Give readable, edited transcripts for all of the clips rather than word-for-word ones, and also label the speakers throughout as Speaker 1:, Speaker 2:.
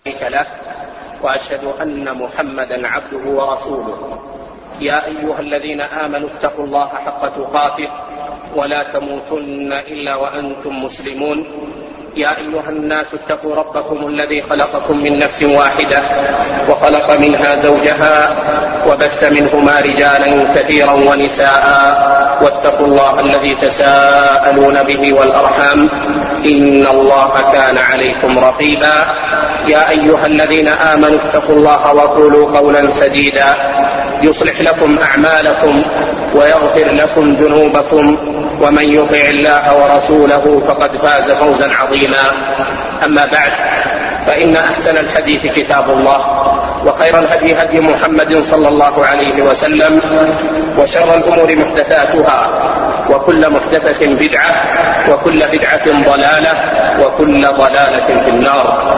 Speaker 1: شريك له وأشهد أن محمدا عبده ورسوله. يا أيها الذين آمنوا اتقوا الله حق تقاته ولا تموتن إلا وأنتم مسلمون. يا أيها الناس اتقوا ربكم الذي خلقكم من نفس واحدة وخلق منها زوجها وبث منهما رجالا كثيرا ونساء واتقوا الله الذي تساءلون به والأرحام إن الله كان عليكم رقيبا. يا أيها الذين آمنوا اتقوا الله وقولوا قولا سديدا يصلح لكم أعمالكم ويغفر لكم ذنوبكم ومن يطع الله ورسوله فقد فاز فوزا عظيما. أما بعد فإن أحسن الحديث كتاب الله وخير الهدي هدي محمد صلى الله عليه وسلم وشر الأمور محدثاتها وكل محدثة بدعة وكل بدعة ضلالة وكل ضلالة في النار.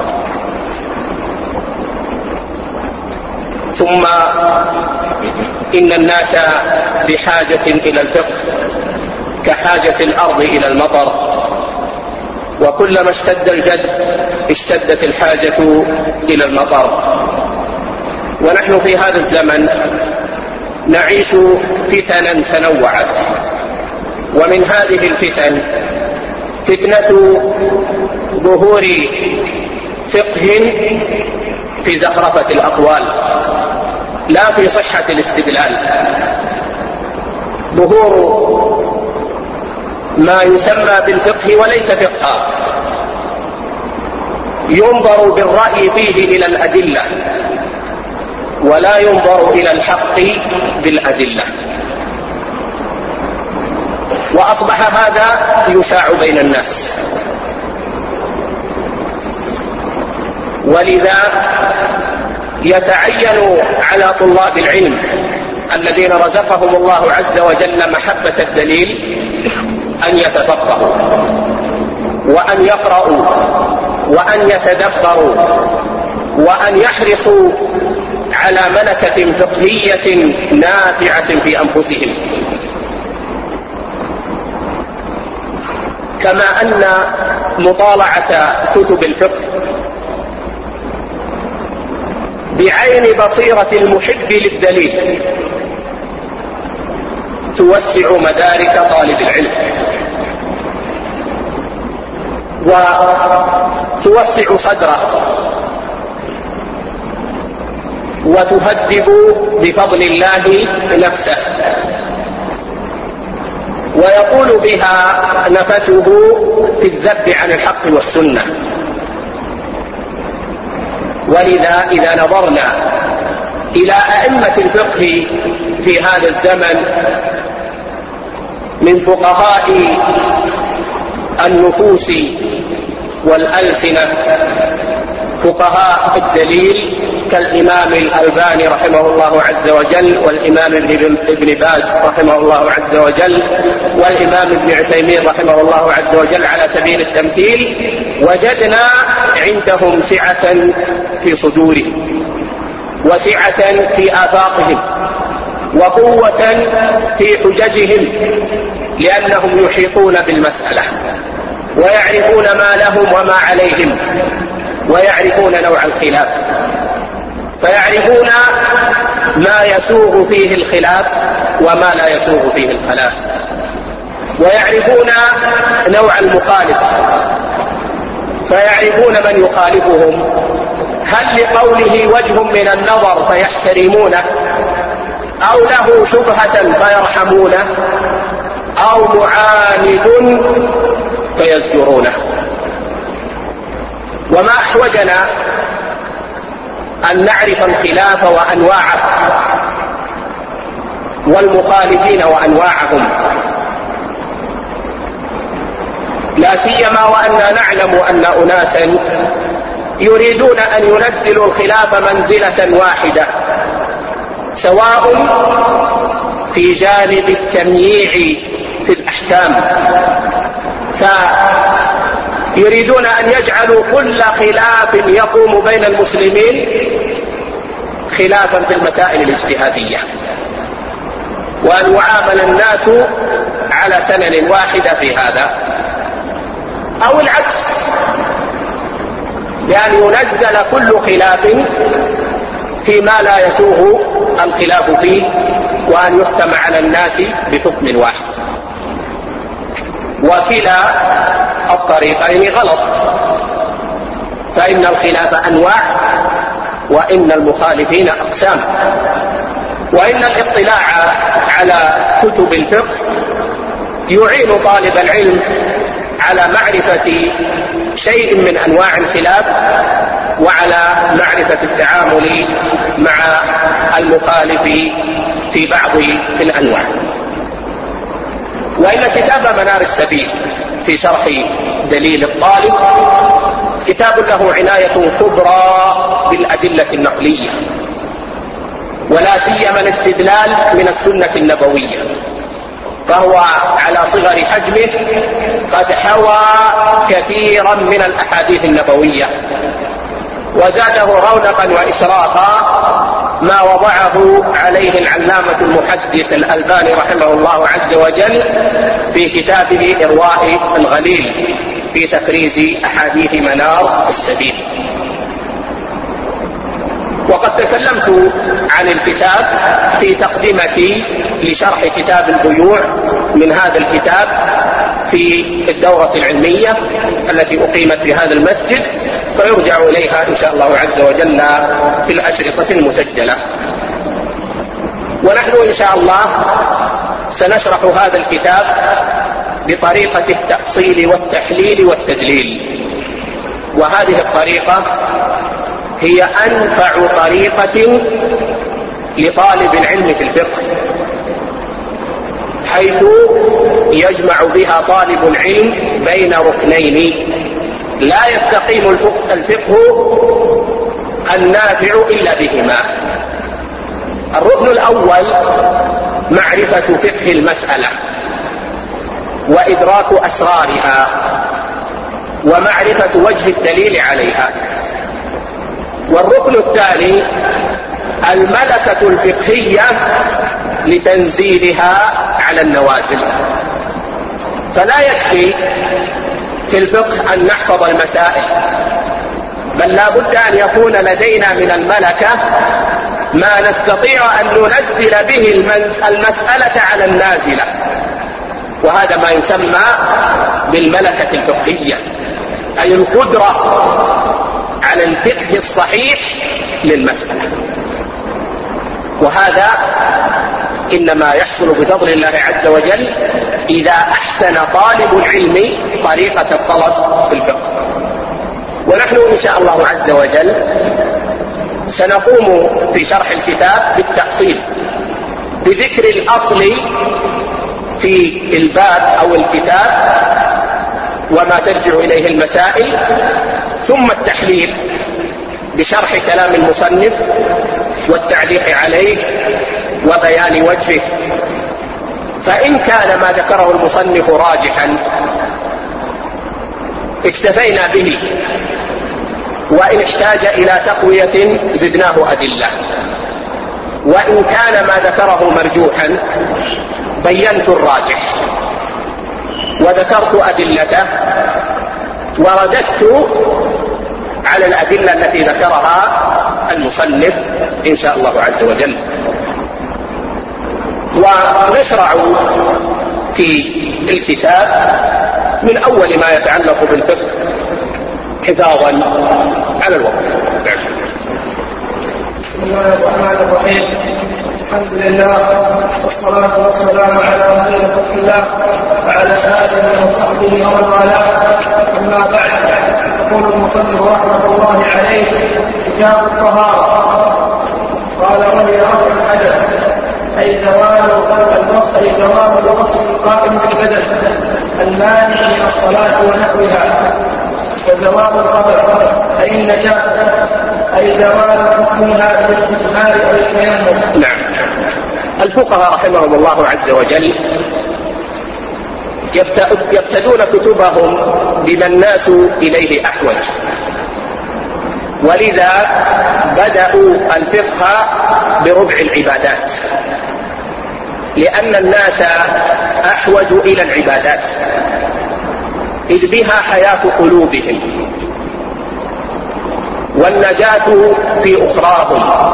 Speaker 1: ثم إن الناس بحاجة إلى الفقه كحاجة الأرض إلى المطر، وكلما اشتد الجد اشتدت الحاجة إلى المطر. ونحن في هذا الزمن نعيش فتنا تنوعت، ومن هذه الفتن فتنة ظهور فقه في زخرفة الأقوال لا في صحة الاستدلال، ظهور ما يسمى بالفقه وليس فقها، ينظر بالرأي فيه إلى الأدلة ولا ينظر إلى الحق بالأدلة، وأصبح هذا يشاع بين الناس. ولذا يتعين على طلاب العلم الذين رزقهم الله عز وجل محبة الدليل أن يتفقهوا وأن يقرأوا وأن يتدبروا وأن يحرصوا على ملكة فقهية نافعة في أنفسهم، كما أن مطالعة كتب الفقه بعين بصيرة المحب للدليل توسع مدارك طالب العلم وتوسع صدره وتهذب بفضل الله نفسه، ويقول بها نفسه في الذب عن الحق والسنة. ولذا إذا نظرنا إلى أئمة الفقه في هذا الزمن من فقهاء النفوس والألسنة، فقهاء الدليل كالإمام الألباني رحمه الله عز وجل، والإمام ابن باز رحمه الله عز وجل، والإمام ابن عثيمين رحمه الله عز وجل على سبيل التمثيل، وجدنا عندهم سعة في صدورهم وسعة في آفاقهم وقوة في حججهم، لأنهم يحيطون بالمسألة ويعرفون ما لهم وما عليهم ويعرفون نوع الخلاف، فيعرفون ما يسوغ فيه الخلاف وما لا يسوغ فيه الخلاف، ويعرفون نوع المخالف، فيعرفون من يخالفهم هل لقوله وجه من النظر فيحترمونه، أو له شبهة فيرحمونه، أو معاند فيزجرونه. وما أحوجنا أن نعرف الخلاف وأنواعه والمخالفين وأنواعهم، لا سيما وأننا نعلم أن أناسا يريدون أن ينزلوا الخلاف منزلة واحدة، سواء في جانب التمييع في الأحكام، فيريدون أن يجعلوا كل خلاف يقوم بين المسلمين خلافا في المسائل الاجتهادية، وأن يعامل الناس على سنن واحدة في هذا، أو العكس، بأن ينزل كل خلاف فيما لا يسوغ الخلاف فيه، وأن يحكم على الناس بحكم واحد. وكلا الطريقين غلط، فإن الخلاف أنواع، وإن المخالفين أقسام، وإن الاطلاع على كتب الفقه يعين طالب العلم على معرفة شيء من أنواع الخلاف، وعلى معرفة التعامل مع المخالف في بعض الأنواع. وإن كتاب منار السبيل في شرح دليل الطالب كتاب له عناية كبرى بالأدلة النقلية، ولا سيما الاستدلال من السنة النبوية، فهو على صغر حجمه قد حوى كثيرا من الأحاديث النبوية، وزاده رونقا وإشراقا ما وضعه عليه العلامة المحدث الألباني رحمه الله عز وجل في كتابه إرواء الغليل في تخريج أحاديث منار السبيل. وقد تكلمت عن الكتاب في تقدمتي لشرح كتاب البيوع من هذا الكتاب في الدورة العلمية التي أقيمت في هذا المسجد، فيرجع إليها إن شاء الله عز وجل في الأشرطة المسجلة. ونحن إن شاء الله سنشرح هذا الكتاب بطريقة التأصيل والتحليل والتدليل، وهذه الطريقة هي أنفع طريقة لطالب العلم في الفقه، حيث يجمع بها طالب العلم بين ركنين لا يستقيم الفقه النافع إلا بهما. الركن الأول معرفة فقه المسألة وإدراك أسرارها ومعرفة وجه الدليل عليها. والركن الثاني الملكة الفقهية لتنزيلها على النوازل. فلا يكفي في الفقه أن نحفظ المسائل، بل لا بد أن يكون لدينا من الملكة ما نستطيع أن ننزل به المسألة على النازلة، وهذا ما يسمى بالملكة الفقهية، أي القدرة على الفقه الصحيح للمسألة. وهذا إنما يحصل بفضل الله عز وجل إذا أحسن طالب العلم طريقة الطلب في الفقه. ونحن إن شاء الله عز وجل سنقوم في شرح الكتاب بالتأصيل بذكر الأصل في الباب أو الكتاب وما ترجع إليه المسائل، ثم التحليل بشرح كلام المصنف والتعليق عليه وبيان وجهه، فإن كان ما ذكره المصنف راجحا اكتفينا به، وإن احتاج إلى تقوية زدناه أدلة، وإن كان ما ذكره مرجوحا بينت الراجح وذكرت أدلته ورددت على الأدلة التي ذكرها المصنف إن شاء الله عز وجل. ونشرع في الكتاب من أول ما يتعلق بالفقه حفاظا على الوقت.
Speaker 2: بسم الله الرحمن الرحيم. الحمد لله والصلاة والسلام على خير خلق الله وعلى آله وصحبه ومن والاه. أما بعد، يقول المصنف رحمة الله عليه: كتاب الطهارة. قال: وهي رفع الحدث، أي زوال الوصف القائم بالبدن المانع من الصلاة ونحوها، وزوال الخبر أي النجاسة، أي زوال حكمها بالاستثمار أو التيمم.
Speaker 1: نعم. الفقهاء رحمهم الله عز وجل يبتدون كتبهم بما الناس إليه أحوج، ولذا بدأوا الفقه بربع العبادات، لأن الناس أحوج إلى العبادات إذ بها حياة قلوبهم، والنجاة في أخراهم،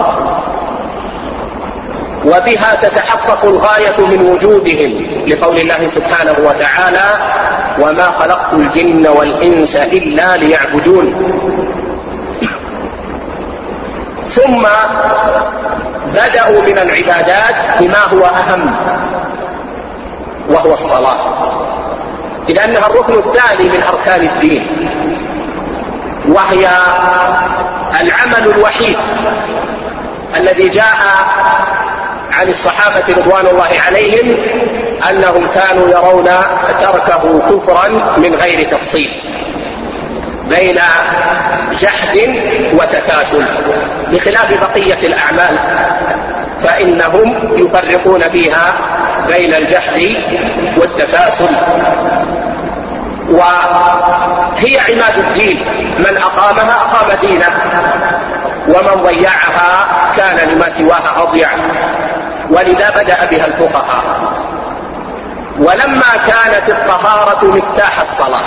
Speaker 1: وبها تتحقق الغاية من وجودهم، لقول الله سبحانه وتعالى: وما خلقت الجن والإنس إلا ليعبدون. ثم بدأوا من العبادات بما هو أهم، وهو الصلاة، إذ أنها الركن الثاني من أركان الدين، وهي العمل الوحيد الذي جاء عن الصحابة رضوان الله عليهم أنهم كانوا يرون تركه كفرا من غير تفصيل، بين جحد وتكاسل، بخلاف بقية الأعمال فإنهم يفرقون فيها بين الجحد والتكاسل. وهي عماد الدين، من أقامها أقام دينه، ومن ضيعها كان لما سواها أضيع، ولذا بدأ بها الفقهاء. ولما كانت الطهارة مفتاح الصلاة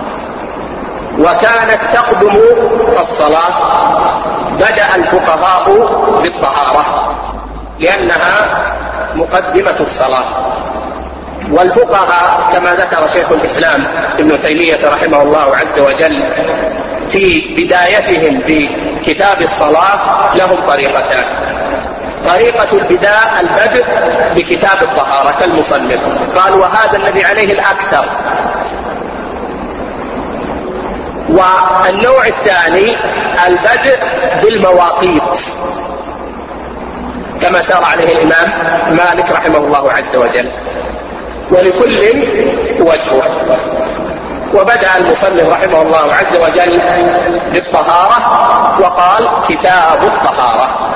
Speaker 1: وكانت تقدم الصلاة، بدأ الفقهاء بالطهارة لأنها مقدمة الصلاة. والفقهاء كما ذكر شيخ الإسلام ابن تيمية رحمه الله عز وجل في بدايتهم بكتاب الصلاة لهم طريقتان: طريقة البدء بكتاب الطهارة كالمصنف، قال وهذا الذي عليه الأكثر. والنوع الثاني البدء بالمواقيت كما سار عليه الإمام مالك رحمه الله عز وجل، ولكل وجهه. وبدأ المصنف رحمه الله عز وجل بالطهارة وقال كتاب الطهارة.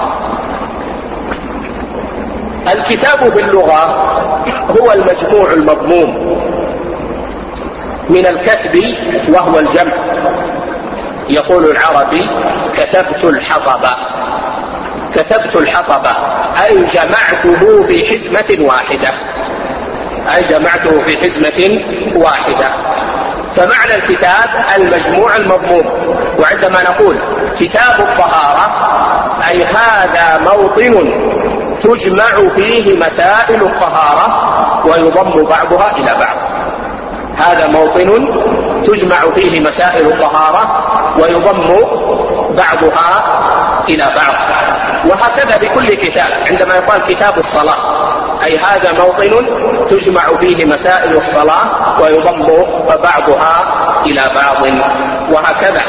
Speaker 1: الكتاب في اللغة هو المجموع المضموم من الكتب وهو الجمع. يقول العربي: كتبت الحطب. كتبت الحطب أي جمعته في حزمة واحدة، أي جمعته في حزمة واحدة. فمعنى الكتاب المجموع المضموم. وعندما نقول كتاب الطهارة أي هذا موطن تجمع فيه مسائل الطهارة ويضم بعضها إلى بعض. هذا موطن تجمع فيه مسائل الطهارة ويضم بعضها إلى بعض. وهكذا بكل كتاب، عندما يقال كتاب الصلاة أي هذا موطن تجمع فيه مسائل الصلاة ويضم بعضها إلى بعض، وهكذا.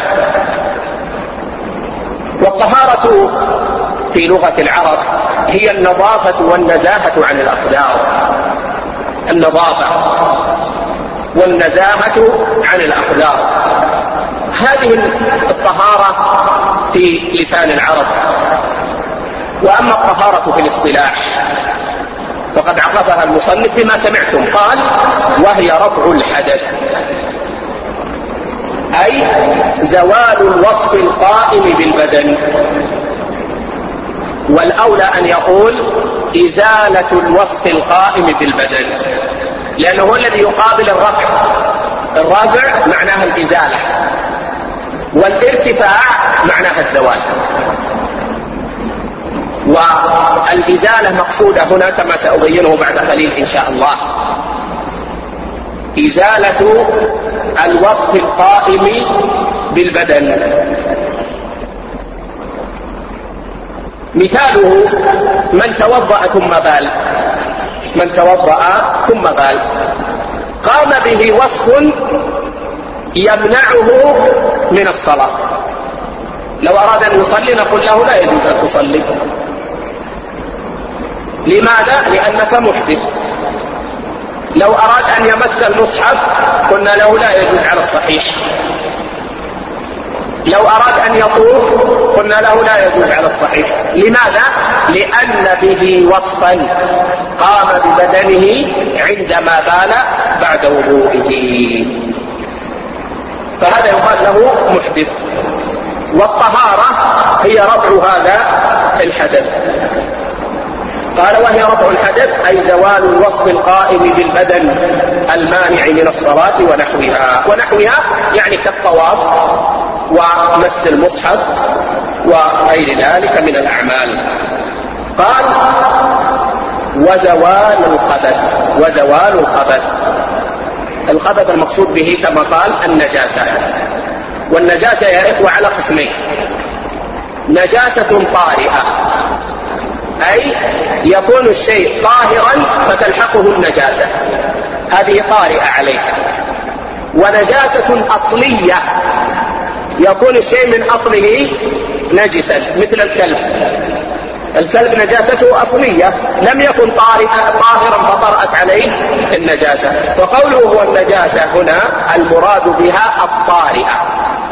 Speaker 1: والطهارة في لغة العرب هي النظافة والنزاهة عن الأقدار. النظافة والنزاهة عن الأقدار، هذه الطهارة في لسان العرب. وأما الطهارة في الاصطلاح فقد عرفها المصنف بما سمعتم، قال: وهي رفع الحدث، أي زوال الوصف القائم بالبدن. والأولى أن يقول إزالة الوصف القائم بالبدن، لأنه هو الذي يقابل الرفع. الرفع معناها الإزالة، والارتفاع معناها الزوال. والإزالة مقصودة هنا كما سأبينه بعد قليل إن شاء الله، إزالة الوصف القائم بالبدن. مثاله: من توضأ ثم بال. من توضأ ثم بال قام به وصف يمنعه من الصلاة. لو أراد أن يصلي نقول له لا يجوز أن تصلي. لماذا؟ لأنك محدث. لو أراد أن يمس المصحف قلنا له لا يجوز على الصحيح. لو أراد أن يطوف قلنا له لا يجوز على الصحيح. لماذا؟ لأن به وصفا قام ببدنه عندما بال بعد وضوئه، فهذا يقال له محدث. والطهارة هي رفع هذا الحدث. قال: وهي رفع الحدث أي زوال الوصف القائم بالبدن المانع من الصلاة ونحوها. ونحوها يعني كالطواف ومس المصحف وغير ذلك من الأعمال. قال وزوال الخبث. الخبث المقصود به كما قال النجاسة. والنجاسة يا إخوة على قسمين: نجاسة طارئة، أي يكون الشيء طاهرا فتلحقه النجاسة، هذه طارئة عليه. ونجاسة أصلية، يكون الشيء من أصله نجسا، مثل الكلب نجاسته أصلية، لم يكن طاهرا فطرأت عليه النجاسة. فقوله هو النجاسة هنا المراد بها الطارئة،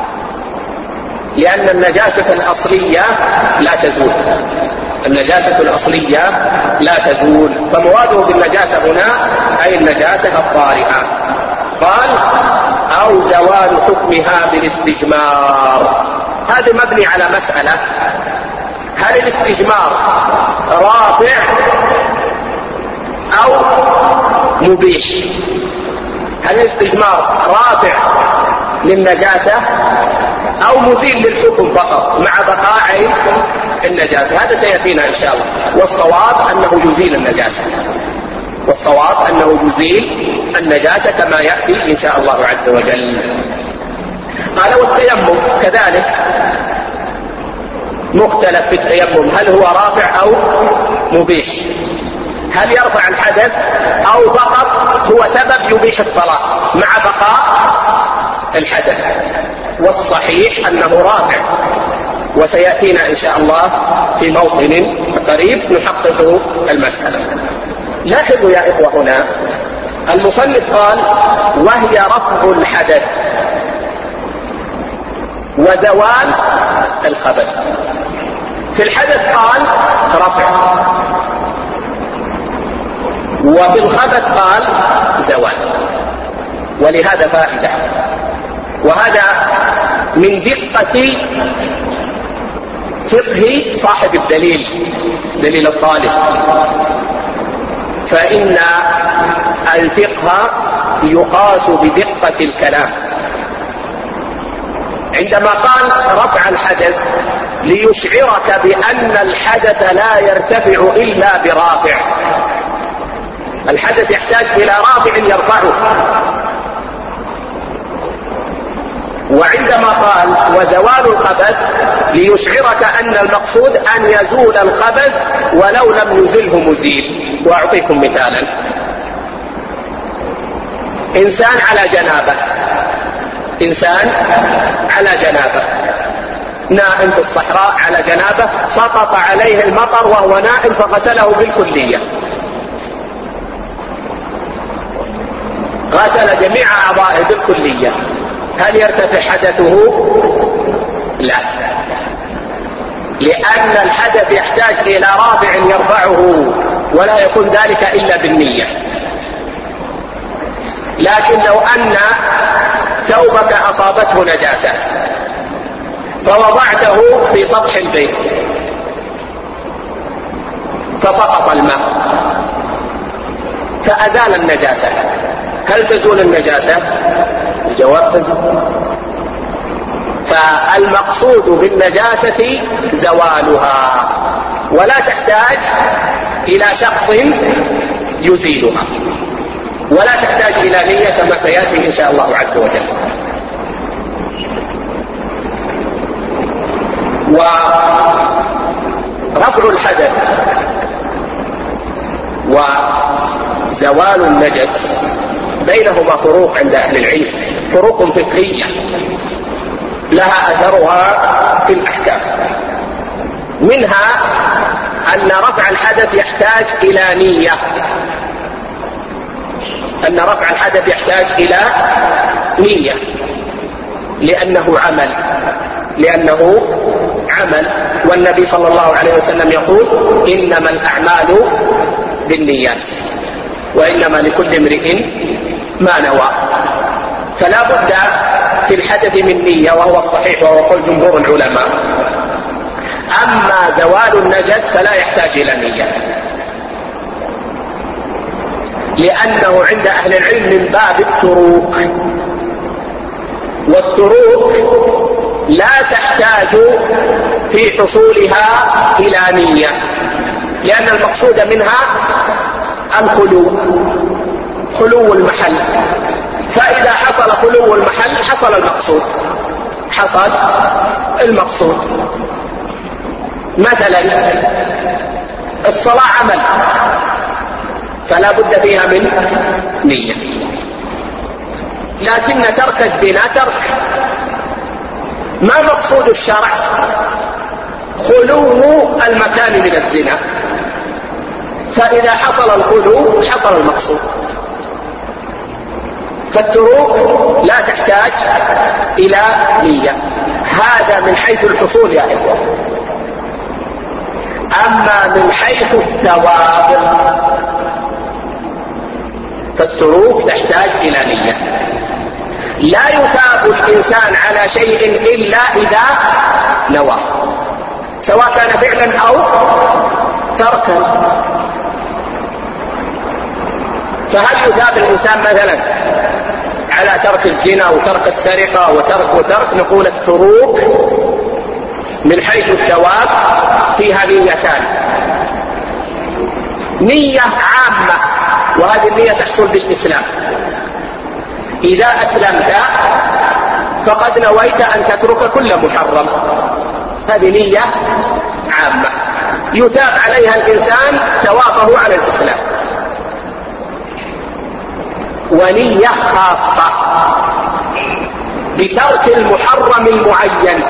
Speaker 1: لأن النجاسة الأصلية لا تزول. النجاسة الأصلية لا تزول، فمراده بالنجاسة هنا أي النجاسة الطارئة. قال أو زوال حكمها بالاستجمار. هذا مبني على مسألة: هل الاستجمار رافع أو مبيح؟ هل الاستجمار رافع للنجاسة أو مزيل للحكم فقط مع بقاء النجاسة؟ هذا سيأتينا إن شاء الله. والصواب أنه يزيل النجاسة، كما يأتي إن شاء الله عز وجل. قال والتيمم كذلك مختلف في التيمم، هل هو رافع أو مبيح؟ هل يرفع الحدث أو فقط هو سبب يبيح الصلاة مع بقاء الحدث؟ والصحيح أنه رافع، وسيأتينا إن شاء الله في موطن قريب نحقق المسألة. لاحظوا يا إخوة هنا المصنف قال وهي رفع الحدث وزوال الخبث. في الحدث قال رفع، وفي الخبث قال زوال. ولهذا فائدة، وهذا من دقة فقه صاحب دليل الطالب، فإن الفقه يقاس بدقة الكلام. عندما قال رفع الحدث ليشعرك بأن الحدث لا يرتفع إلا برافع، الحدث يحتاج إلى رافع يرفعه. وعندما قال وزوال الخبث ليشعرك أن المقصود أن يزول الخبث ولو لم يزله مزيل. وأعطيكم مثالا: إنسان على جنابة، نائم في الصحراء على جنابة، سقط عليه المطر وهو نائم فغسله بالكلية، غسل جميع أعضائه بالكلية، هل يرتفع حدثه؟ لا، لأن الحدث يحتاج إلى رافع يرفعه، ولا يكون ذلك إلا بالنية. لكن لو أن ثوبك أصابته نجاسة فوضعته في سطح البيت فسقط الماء فأزال النجاسة، هل تزول النجاسة؟ الجواب تزول. فالمقصود بالنجاسة زوالها، ولا تحتاج إلى شخص يزيلها، ولا تحتاج إلى نية كما سيأتي إن شاء الله عز وجل. ورفع الحدث وزوال النجس بينهما فروق عند أهل العلم، فروق فقهية لها أثرها في الأحكام. منها أن رفع الحدث يحتاج إلى نية، لأنه عمل، والنبي صلى الله عليه وسلم يقول إنما الأعمال بالنيات وإنما لكل امرئ ما نوى. فلا بد في الحدث من نية، وهو الصحيح وهو قول جمهور العلماء. أما زوال النجس فلا يحتاج إلى نية، لأنه عند أهل العلم من باب التروك، والتروك لا تحتاج في حصولها إلى نية، لأن المقصود منها خلو المحل، فإذا حصل خلو المحل حصل المقصود. مثلا الصلاة عمل فلا بد فيها من نية، لكن ترك الزنا ترك. ما مقصود الشرع؟ خلو المكان من الزنا، فإذا حصل الخلو حصل المقصود. فالتروك لا تحتاج إلى نية، هذا من حيث الحصول يا إخوة. أما من حيث الثواب فالتروك تحتاج إلى نية. لا يثاب الإنسان على شيء إلا إذا نوى، سواء كان فعلا أو تركا. فهل يثاب الإنسان مثلا على ترك الزنا وترك السرقة وترك؟ نقول التروك من حيث الثواب فيها نيتان: نية عامة، وهذه النية تحصل بالإسلام. إذا أسلمت فقد نويت أن تترك كل محرم، هذه نية عامة يثاب عليها الإنسان ثوابه على الإسلام. ونية خاصة بترك المحرم المعين،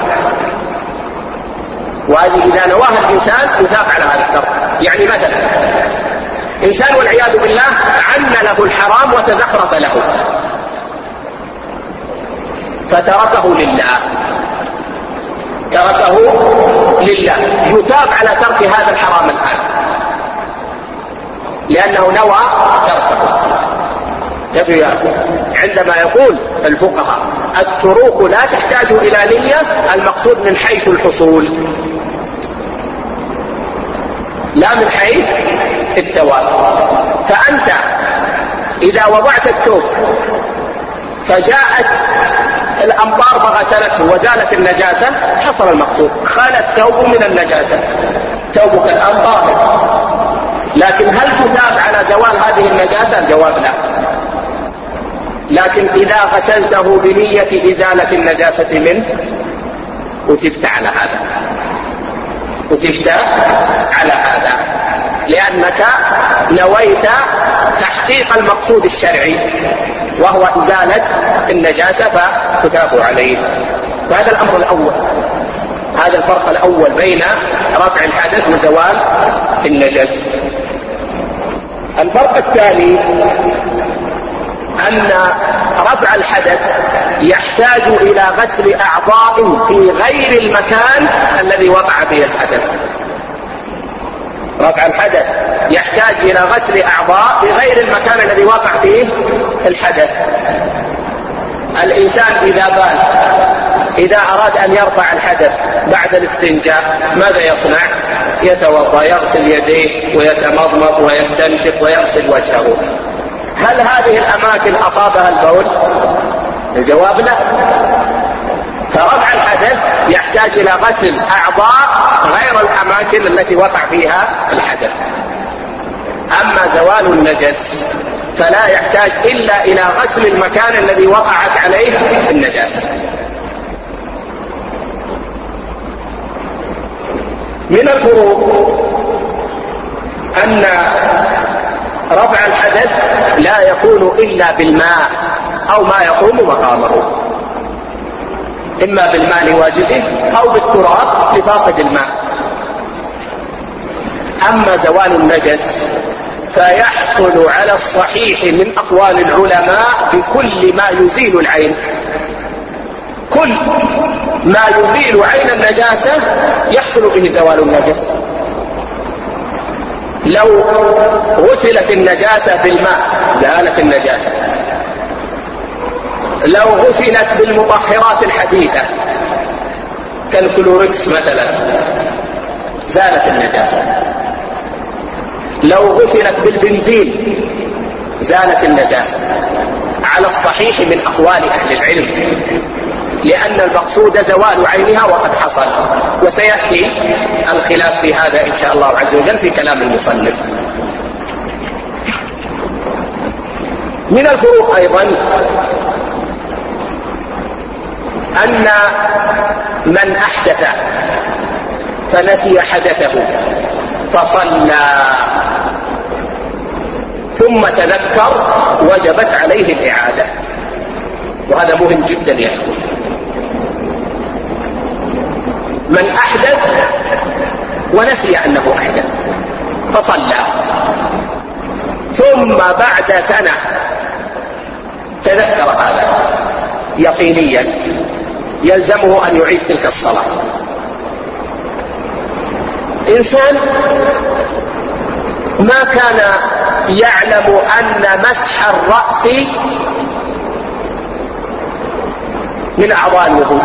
Speaker 1: وهذه إذا نواها الإنسان يثاب على هذا الترك. يعني مثلا إنسان والعياذ بالله عن له الحرام وتزخرف له فتركه لله، يثاب على ترك هذا الحرام الآن لأنه نوى تركه. عندما يقول الفقهاء التروك لا تحتاج إلى نية، المقصود من حيث الحصول لا من حيث الثواب. فأنت إذا وضعت الثوب فجاءت الأمطار فغسلته وزالت النجاسة حصل المقصود، خال الثوب من النجاسة، ثوبك الآن طاهر. لكن هل تثاب على زوال هذه النجاسة؟ الجواب لا. لكن إذا غسلته بنية إزالة النجاسة منه أثبت على هذا، لأنك نويت تحقيق المقصود الشرعي وهو إزالة النجاسة فتثاب عليه. فهذا الأمر الأول، هذا الفرق الأول بين رفع الحدث وزوال النجس. الفرق الثاني أن رفع الحدث يحتاج إلى غسل أعضاء في غير المكان الذي وقع فيه الحدث. رفع الحدث يحتاج إلى غسل أعضاء في غير المكان الذي وقع فيه الحدث. الإنسان إذا بال، إذا أراد أن يرفع الحدث بعد الاستنجاء ماذا يصنع؟ يتوضأ، يغسل يديه ويتمضمض ويستنشق ويغسل وجهه. هل هذه الأماكن أصابها البول؟ الجواب لا. فرفع الحدث يحتاج إلى غسل أعضاء غير الأماكن التي وقع فيها الحدث. أما زوال النجس فلا يحتاج إلا إلى غسل المكان الذي وقعت عليه النجاسة. من الفروق أن رفع الحدث لا يكون إلا بالماء أو ما يقوم مقامه، إما بالماء لواجده أو بالتراب لفاقد الماء. أما زوال النجس فيحصل على الصحيح من أقوال العلماء بكل ما يزيل العين. كل ما يزيل عين النجاسة يحصل به زوال النجس. لو غسلت النجاسة بالماء زالت النجاسة، لو غسلت بالمطهرات الحديثة كالكلوركس مثلا زالت النجاسة، لو غسلت بالبنزين زالت النجاسة على الصحيح من أقوال أهل العلم. لأن المقصود زوال عينها وقد حصل، وسيأتي الخلاف في هذا إن شاء الله عز وجل في كلام المصنف. من الفروق أيضا أن من أحدث فنسي حدثه فصلى ثم تذكر وجبت عليه الإعادة، وهذا مهم جدا يا أخوان. من أحدث ونسي أنه أحدث فصلى ثم بعد سنة تذكر هذا يقينيا يلزمه أن يعيد تلك الصلاة. إنسان ما كان يعلم أن مسح الرأس من أعضاء الوضوء،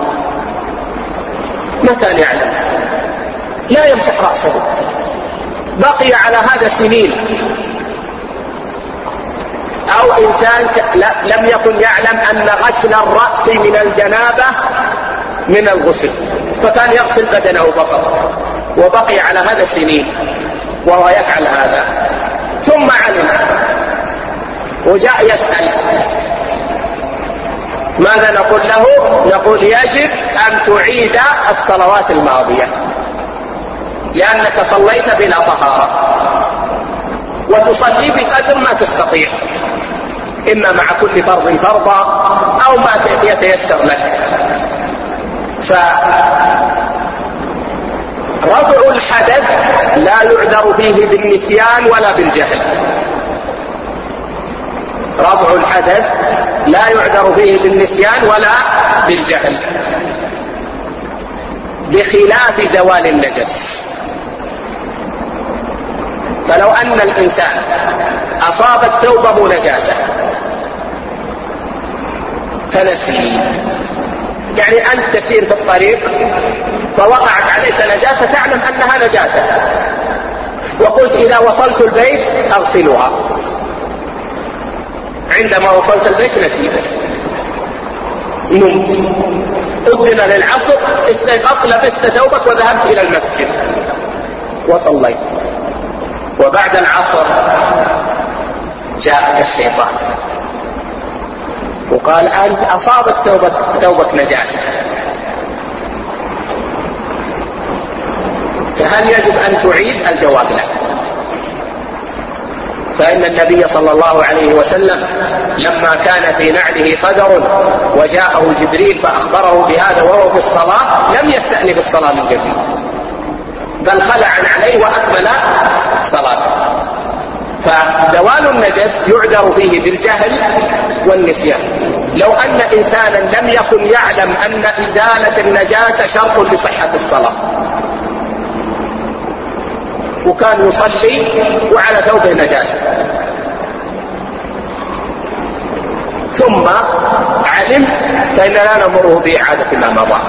Speaker 1: ما كان يعلم، لا يمسح رأسه، بقي على هذا سنين. أو إنسان لم يكن يعلم أن غسل الرأس من الجنابة من الغسل، فكان يغسل بدنه فقط وبقي على هذا سنين وهو يفعل هذا، ثم علم وجاء يسأل، ماذا نقول له؟ نقول يجب أن تعيد الصلوات الماضية لأنك صليت بلا طهارة، وتصلي بقدر ما تستطيع، إما مع كل فرض فرضا أو ما يتيسر لك. فرفع الحدث لا يعذر فيه بالنسيان ولا بالجهل، رفع الحدث لا يعذر فيه بالنسيان ولا بالجهل، بخلاف زوال النجس. فلو أن الإنسان أصابت ثوبه نجاسة فنسي، يعني أنت تسير في الطريق فوقعت عليك نجاسة تعلم أنها نجاسة، وقلت إذا وصلت البيت أغسلها، عندما وصلت البيت نسيت، نمت، أذن للعصر، استيقظت، لبست ثوبك وذهبت إلى المسجد وصليت، وبعد العصر جاءك الشيطان وقال أنت أصابت ثوبك نجاسة، فهل يجب أن تعيد؟ الجواب لا. فإن النبي صلى الله عليه وسلم لما كان في نعله قدر وجاءه جبريل فأخبره بهذا وهو في الصلاة لم يستأنف الصلاة من جديد، بل خلع عليه وأكمل صلاته. فزوال النجس يعذر فيه بالجهل والنسيان. لو أن إنسانا لم يكن يعلم أن إزالة النجاسة شرط لصحة الصلاة، وكان يصلي وعلى ثوبه نجاسة، ثم علم، فإن لا نأمره بإعادة ما مضى.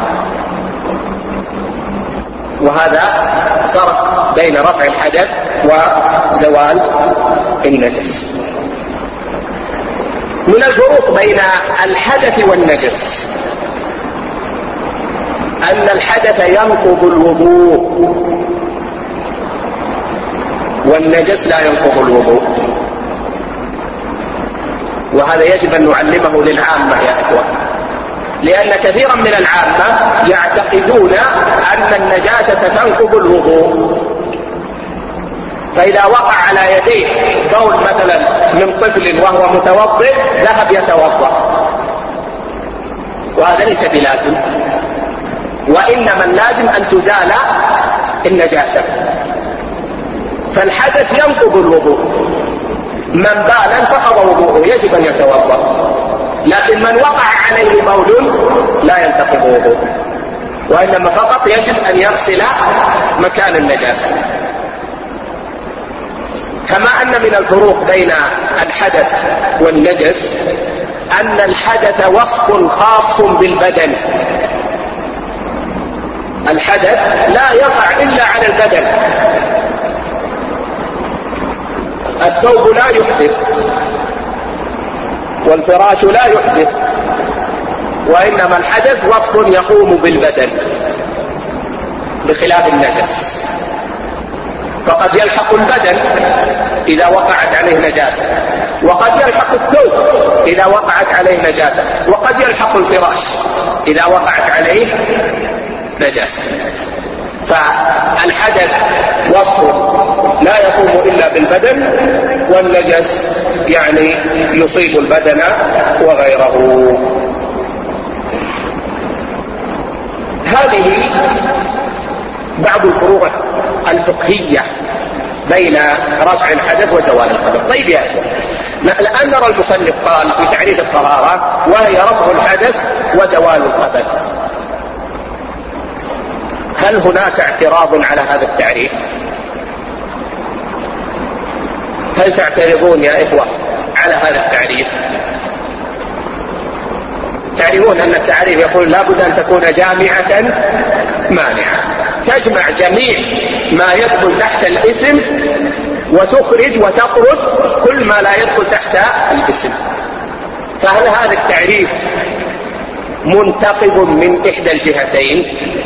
Speaker 1: وهذا فرق بين رفع الحدث وزوال النجس. من الفروق بين الحدث والنجس أن الحدث ينقض الوضوء والنجس لا ينقض الوضوء، وهذا يجب أن نعلمه للعامة يا إخوان، لأن كثيرا من العامة يعتقدون أن النجاسة تنقض الوضوء، فإذا وقع على يديه بول مثلا من طفل وهو متوضئ ذهب يتوضأ، وهذا ليس بلازم، وإنما اللازم أن تزال النجاسة. فالحدث ينقض الوضوء، من بال انتقض وضوءه يجب أن يتوضأ، لكن من وقع عليه بول لا ينتقض وضوءه، وإنما فقط يجب أن يغسل مكان النجاسة. كما أن من الفروق بين الحدث والنجس أن الحدث وصف خاص بالبدن، الحدث لا يقع إلا على البدن، الثوب لا يحدث، والفراش لا يحدث، وإنما الحدث وصف يقوم بالبدن بخلاف النجس. فقد يلحق البدن إذا وقعت عليه نجاسة، وقد يلحق الثوب إذا وقعت عليه نجاسة، وقد يلحق الفراش إذا وقعت عليه نجاسة. فالحدث وصف لا يقوم إلا بالبدن، والنجس يعني يصيب البدن وغيره. هذه بعض الفروق الفقهية بين رفع الحدث وزوال الخبث. طيب يا أخوة، الآن نرى المصنف قال في تعريف الطهارة وهي رفع الحدث وزوال الخبث. هل هناك اعتراض على هذا التعريف؟ هل تعترضون يا إخوة على هذا التعريف؟ تعرفون أن التعريف يقول لا بد أن تكون جامعة مانعة، تجمع جميع ما يدخل تحت الاسم وتخرج وتطرد كل ما لا يدخل تحت الاسم. فهل هذا التعريف منتقب من إحدى الجهتين؟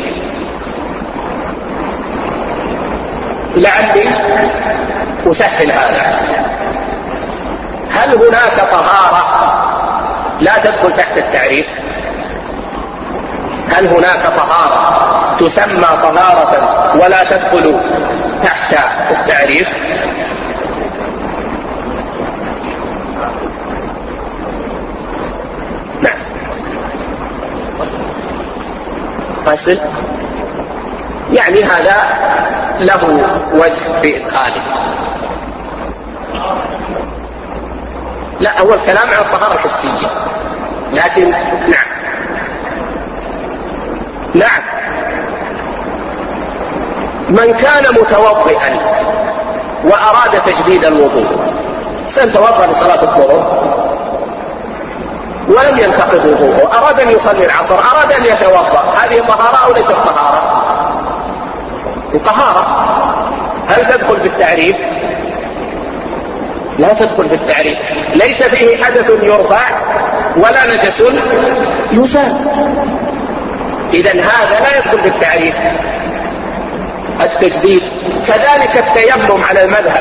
Speaker 1: لعلي أسهل هذا. هل هناك طهارة لا تدخل تحت التعريف؟ هل هناك طهارة تسمى طهارة ولا تدخل تحت التعريف؟ نعم. غسل يعني هذا له وجه في إدخاله. لا، هو الكلام عن الطهارة الحسية، لكن نعم من كان متوضئا وأراد تجديد الوضوء، سنتوضأ لصلاة الظهر ولم ينتقض وضوءه، أراد أن يصلي العصر، أراد أن يتوضأ، هذه طهارة أو ليست طهارة؟ طهارة. هل تدخل في التعريف؟ لا تدخل في التعريف. ليس فيه حدث يرفع ولا نجس يزال، إذن هذا لا يدخل في التعريف. التجديد كذلك التيمم على المذهب،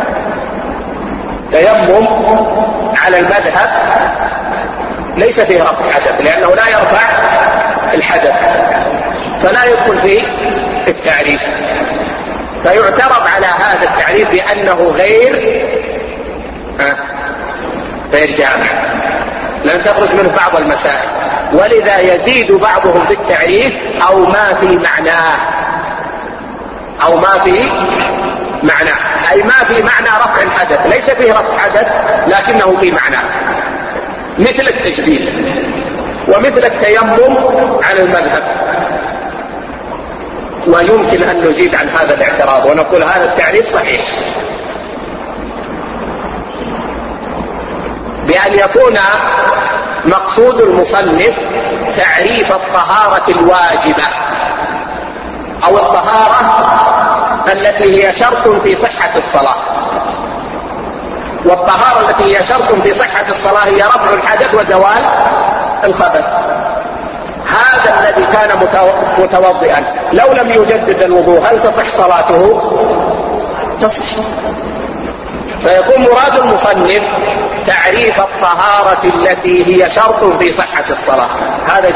Speaker 1: تيمم على المذهب ليس فيه رفع حدث لأنه لا يرفع الحدث، فلا يدخل في التعريف. فيعترض على هذا التعريف بأنه غير جامع، لن تخرج منه بعض المسائل، ولذا يزيد بعضهم في التعريف أو ما في معناه، أو ما في معناه، أي ما في معنى رفع الحدث، ليس فيه رفع حدث لكنه في معناه، مثل التجديد ومثل التيمم على المذهب. ويمكن أن نزيد عن هذا الاعتراض ونقول هذا التعريف صحيح، بأن يكون مقصود المصنف تعريف الطهارة الواجبة أو الطهارة التي هي شرط في صحة الصلاة، والطهارة التي هي شرط في صحة الصلاة هي رفع الحدث وزوال الخبث. هذا الذي كان متوضئا لو لم يجدد الوضوء هل تصح صلاته؟ تصح. فيكون مراد المصنف تعريف الطهارة التي هي شرط في صحة الصلاة. هذا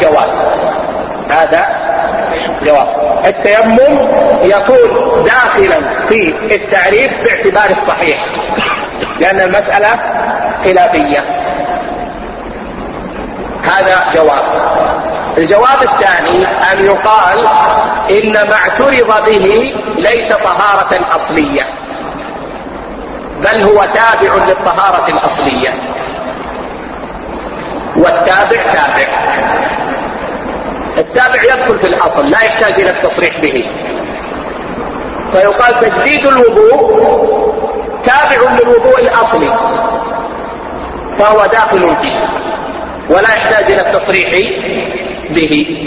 Speaker 1: جواب. التيمم يكون داخلا في التعريف باعتبار الصحيح لأن المسألة خلافية. هذا جواب. الجواب الثاني أن يقال إن ما اعترض به ليس طهارة أصلية، بل هو تابع للطهارة الأصلية، والتابع تابع. التابع يدخل في الأصل لا يحتاج إلى التصريح به، فيقال تجديد الوضوء تابع للوضوء الأصلي فهو داخل فيه ولا يحتاج إلى التصريح به.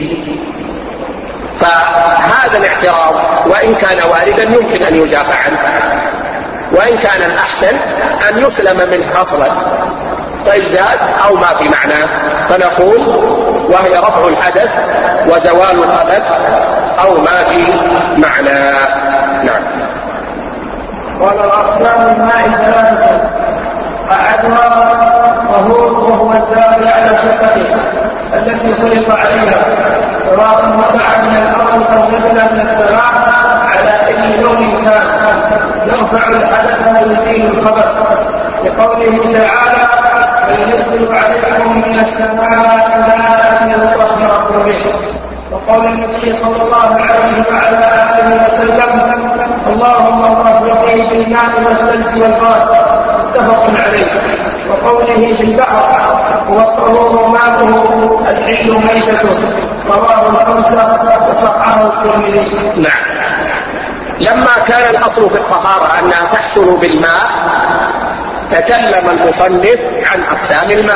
Speaker 1: فهذا الاعتراض وإن كان واردا يمكن أن يجاب عنه، وإن كان الأحسن أن يسلم منه أصلا، فإن زاد أو ما في معناه فنقول وهي رفع الحدث وزوال الخبث أو ما في معناه. نعم.
Speaker 2: قال الأقسام الماء ثلاثة: أحدها طهور وهو الدال على شفته التي خلق عليها، سواء وقع من الأرض أو نزل من السماء على أي لون كان، يرفع الحدث ويزيل الخبث، لقوله تعالى: وينزل عليكم من السماء ماء ليطهركم به، وقول النبي صلى الله عليه وعلى آله وسلم: اللهم طهرني بالماء والثلج والبرد، متفق عليه. وقوله في البحر: والطهور ماؤه الحل ميتته، رواه الخمسة وصححه الترمذي.
Speaker 1: نعم. لما كان الأصل في الطهارة أنها تحصل بالماء، تكلم المصنف عن أقسام الماء،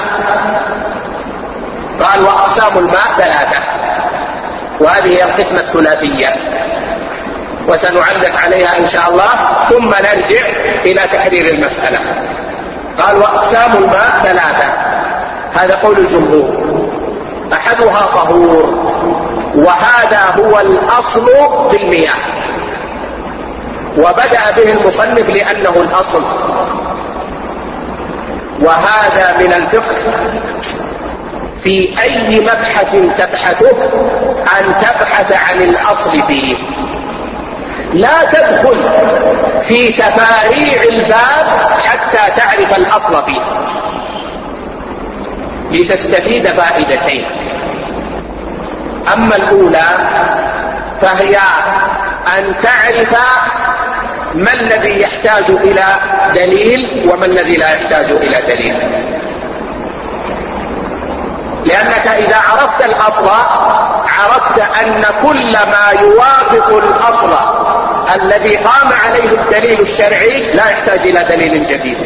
Speaker 1: قال: وأقسام الماء ثلاثة، وهذه هي القسمة الثلاثية، وسنعلق عليها إن شاء الله ثم نرجع إلى تحرير المسألة. قال: وأقسام الماء ثلاثة، هذا قول الجمهور. أحدها طهور، وهذا هو الأصل في المياه، وبدأ به المصنف لأنه الأصل، وهذا من الفقه في أي مبحث تبحثه أن تبحث عن الأصل فيه، لا تدخل في تفاريع الباب حتى تعرف الأصل فيه لتستفيد فائدتين. أما الأولى فهي أن تعرف ما الذي يحتاج إلى دليل وما الذي لا يحتاج إلى دليل، لأنك إذا عرفت الأصل عرفت أن كل ما يوافق الأصل الذي قام عليه الدليل الشرعي لا يحتاج إلى دليل جديد.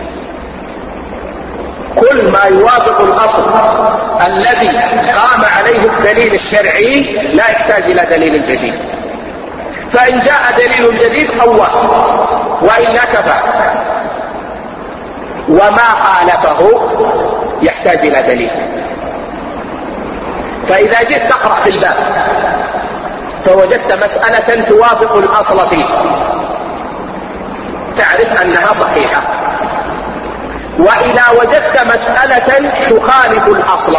Speaker 1: كل ما يوافق الأصل الذي قام عليه الدليل الشرعي لا يحتاج إلى دليل جديد، فإن جاء دليل جديد قوى وإلا كفى، وما خالفه يحتاج إلى دليل. فإذا جئت تقرأ في الباب فوجدت مسألة توافق الأصل فيه تعرف أنها صحيحة، وإذا وجدت مسألة تخالف الأصل،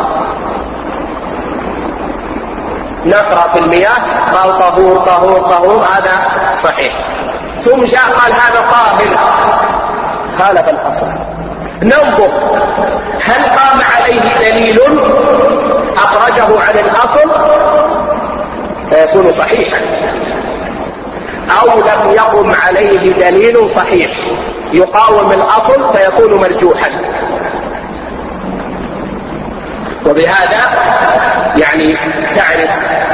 Speaker 1: نقرأ في المياه قال طهور طهور طهور هذا صحيح، ثم جاء قال هذا طاهر خالف الأصل، ننظر هل قام عليه دليل أخرجه عن الأصل فيكون صحيحا، أو لم يقم عليه دليل صحيح يقاوم الأصل فيكون مرجوحا. وبهذا يعني تعرف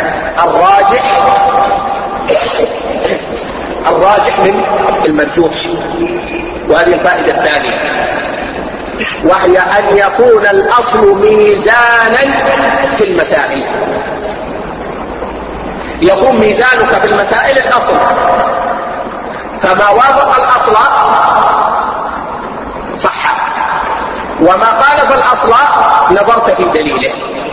Speaker 1: الراجح من المرجوح. وهذه الفائدة الثانية، وهي أن يكون الأصل ميزانا في المسائل، يكون ميزانك في المسائل الأصل، فما وافق الأصل صح، وما خالف الأصل نظرت في دليله،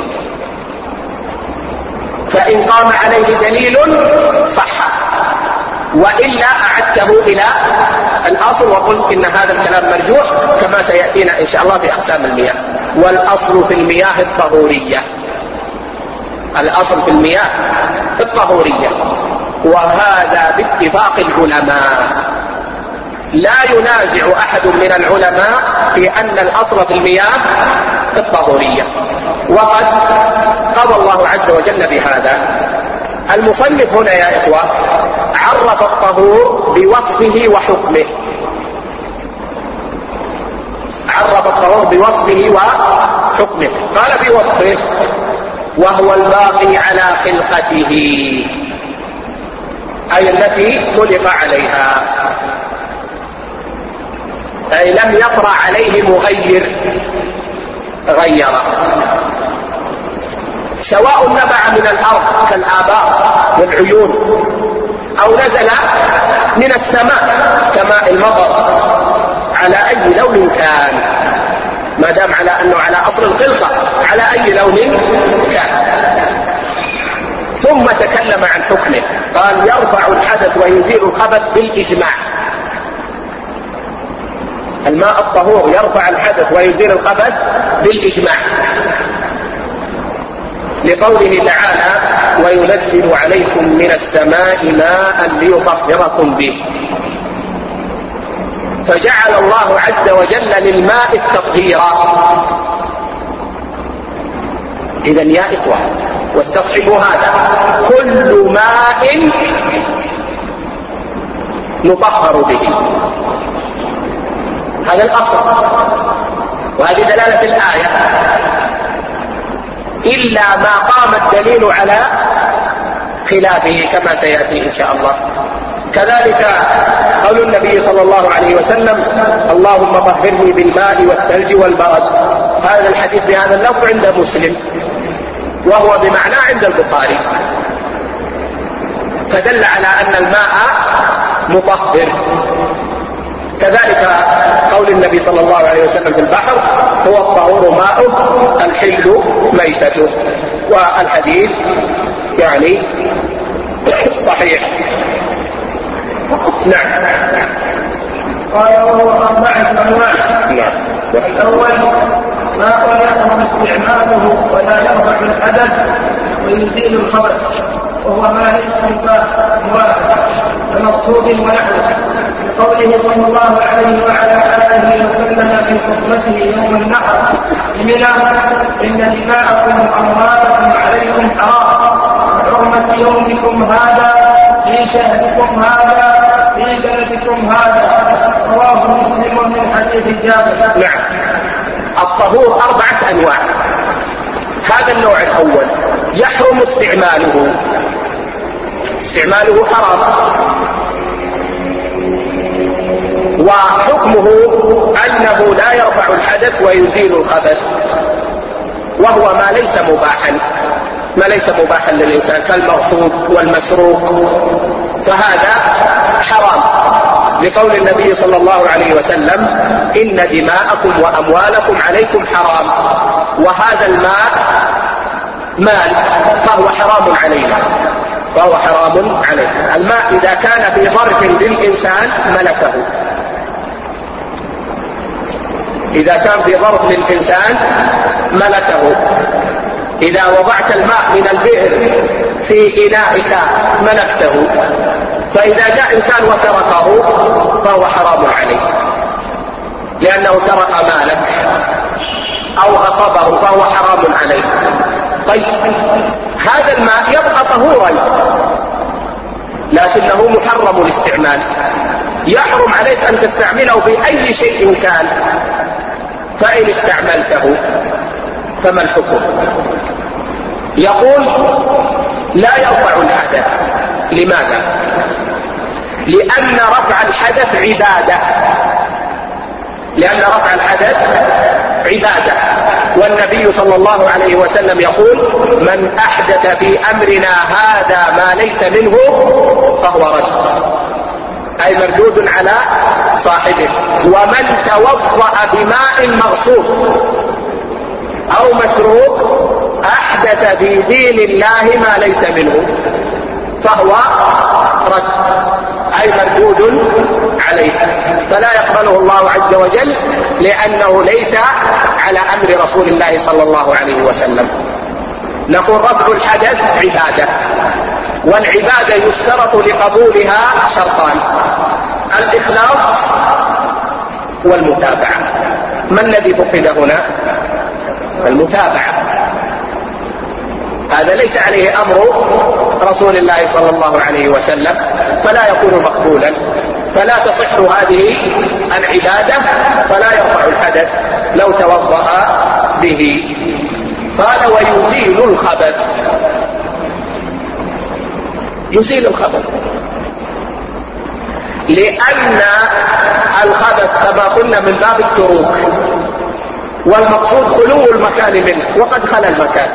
Speaker 1: فإن قام عليه دليل صح، وإلا أعدته إلى الأصل وقلت إن هذا الكلام مرجوح كما سيأتينا إن شاء الله في أقسام المياه. والأصل في المياه الطهورية، الأصل في المياه الطهورية، وهذا باتفاق العلماء، لا ينازع أحد من العلماء في أن الأصل في المياه الطهورية. وقد قضى الله عز وجل بهذا. المصنف هنا يا إخوة عرف الطهور بوصفه وحكمه، عرف الطهور بوصفه وحكمه، قال بوصفه وهو الباقي على خلقته، أي التي خلق عليها، أي لم يطرأ عليه مغير غيره، سواء نبع من الأرض كالآبار والعيون أو نزل من السماء كماء المطر على أي لون كان. ما دام على أنه على أصل الخلقة على أي لون كان. ثم تكلم عن حكمه، قال يرفع الحدث ويزيل الخبث بالإجماع. الماء الطهور يرفع الحدث ويزيل الخبث بالإجماع، لقوله تعالى وينزل عليكم من السماء ماء ليطهركم به. فجعل الله عز وجل للماء التطهير. إذن يا إخوة واستصحبوا هذا، كل ماء نطهر به، هذا الأصل وهذه دلالة الآية، إلا ما قام الدليل على خلافه كما سيأتي إن شاء الله. كذلك قول النبي صلى الله عليه وسلم اللهم طهرني بالماء والثلج والبرد، هذا الحديث بهذا اللفظ عند مسلم وهو بمعنى عند البخاري، فدل على أن الماء مطهر. كذلك قول النبي صلى الله عليه وسلم في البحر هو الطهور ماؤه الحل ميتته، والحديث يعني صحيح. نعم.
Speaker 2: قال وهو 4 أنواع.
Speaker 1: نعم.
Speaker 2: الأول ما يحرم استعماله ولا يرفع الحدث ويزيل الخبث، وهو ما يستنفع كمقصود ونحوه، لقوله صلى الله عليه وعلى آله وسلم في خطبته يوم النحر بمنى إن دماءكم وأموالكم عليكم حرام، حرمة يومكم هذا في شهركم هذا في بلدكم هذا، رواه مسلم من حديث جابر.
Speaker 1: نعم. الطهور 4 أنواع. هذا النوع الأول يحرم استعماله حرام، وحكمه أنه لا يرفع الحدث ويزيل الخبث، وهو ما ليس مباحا للإنسان كالمغصوب والمسروق، فهذا حرام، لقول النبي صلى الله عليه وسلم إن دماءكم وأموالكم عليكم حرام، وهذا الماء مال فهو حرام علينا. الماء إذا كان في ظرف للإنسان ملكه، إذا كان في ظرف للإنسان ملكه. إذا وضعت الماء من البئر في إنائك ملكته، فإذا جاء إنسان وسرقه فهو حرام عليه لأنه سرق مالك أو غصبه فهو حرام عليه. طيب هذا الماء يبقى طهورا لكنه محرم الاستعمال، يحرم عليك أن تستعمله في أي شيء كان، فإن استعملته فما الحكم؟ يقول لا يرفع الحدث. لماذا؟ لأن رفع الحدث عبادة، والنبي صلى الله عليه وسلم يقول من أحدث في أمرنا هذا ما ليس منه فهو رد، أي مردود على صاحبه. ومن توضأ بماء مغصوب أو مسروق أحدث في دين الله ما ليس منه فهو رد، أي مردود عليه، فلا يقبله الله عز وجل لأنه ليس على أمر رسول الله صلى الله عليه وسلم. نقول رفع الحدث عبادة، والعبادة يشترط لقبولها شرطان: الإخلاص والمتابعة. ما الذي فقد هنا؟ المتابعة. هذا ليس عليه أمر رسول الله صلى الله عليه وسلم، فلا يكون مقبولا، فلا تصح هذه العبادة، فلا يرفع الحدث لو توضأ به. قال ويزيل الخبث. يزيل الخبث لأن الخبث كما قلنا من باب التروك، والمقصود خلو المكان منه، وقد خلا المكان.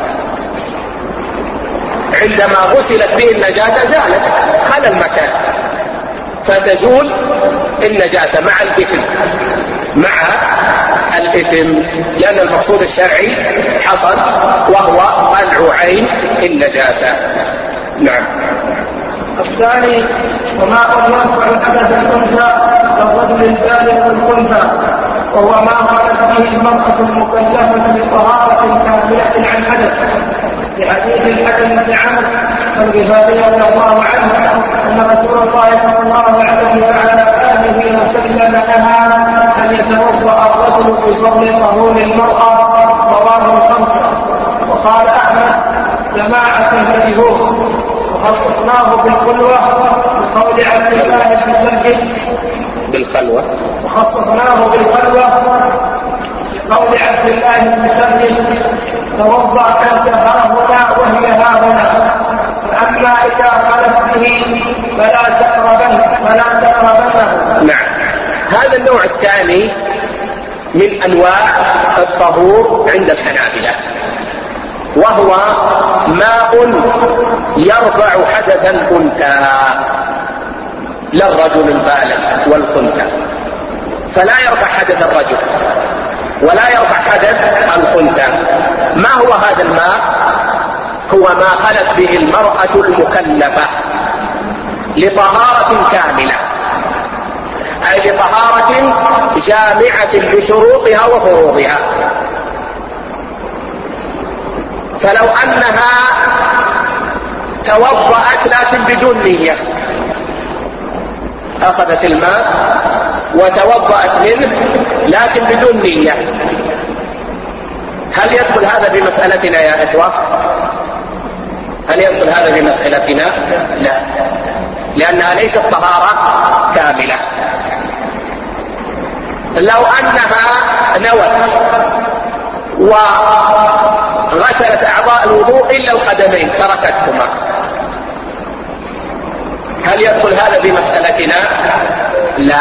Speaker 1: عندما غسلت به النجاسة زالت، خلا المكان، فتزول النجاسة مع الإثم، مع الإثم، لأن المقصود الشرعي حصل وهو منع عين النجاسة. نعم.
Speaker 2: الثاني وماء يرفع حدث الأنثى كالرجل البالغ والأنثى، وهو ما خلت به المرأة المكلفة بطهارة كاملة عن حدث، لحديث الحكم بن عمرو الغفاري رضي الله عنه أن رسول الله صلى الله عليه وعلى آله وسلم نهى أن يتوضأ الرجل بفضل طهور المرأة، رواه الخمسة. وقال أحمد جماعة كرهوه، وخصصناه بالخلوة بقول عبد الله بن سرجس
Speaker 1: بالخلوة،
Speaker 2: وخصصناه بالخلوة بقول عبد الله بن سرجس توضأ أنت هاهنا وهي هاهنا، فأما إذا خلت به فلا تقربنه.
Speaker 1: نعم. هذا النوع الثاني من أنواع الطهور عند الحنابلة، وهو ماء يرفع حدث الأنثى للرجل البالغ والخنثى، فلا يرفع حدث الرجل ولا يرفع حدث الخنثى. ما هو هذا الماء؟ هو ما خلت به المرأة المكلفة لطهارة كاملة، أي لطهارة جامعة لشروطها وفروضها. فلو أنها توضأت لكن بدون نية، أخذت الماء وتوضأت منه لكن بدون نية، هل يدخل هذا بمسألتنا يا إخوة؟ هل يدخل هذا بمسألتنا؟ لا، لأنها ليست طهارة كاملة. لو أنها نوت وغسلت أعضاء الوضوء إلا القدمين تركتهما، هل يدخل هذا بمسألتنا؟ لا،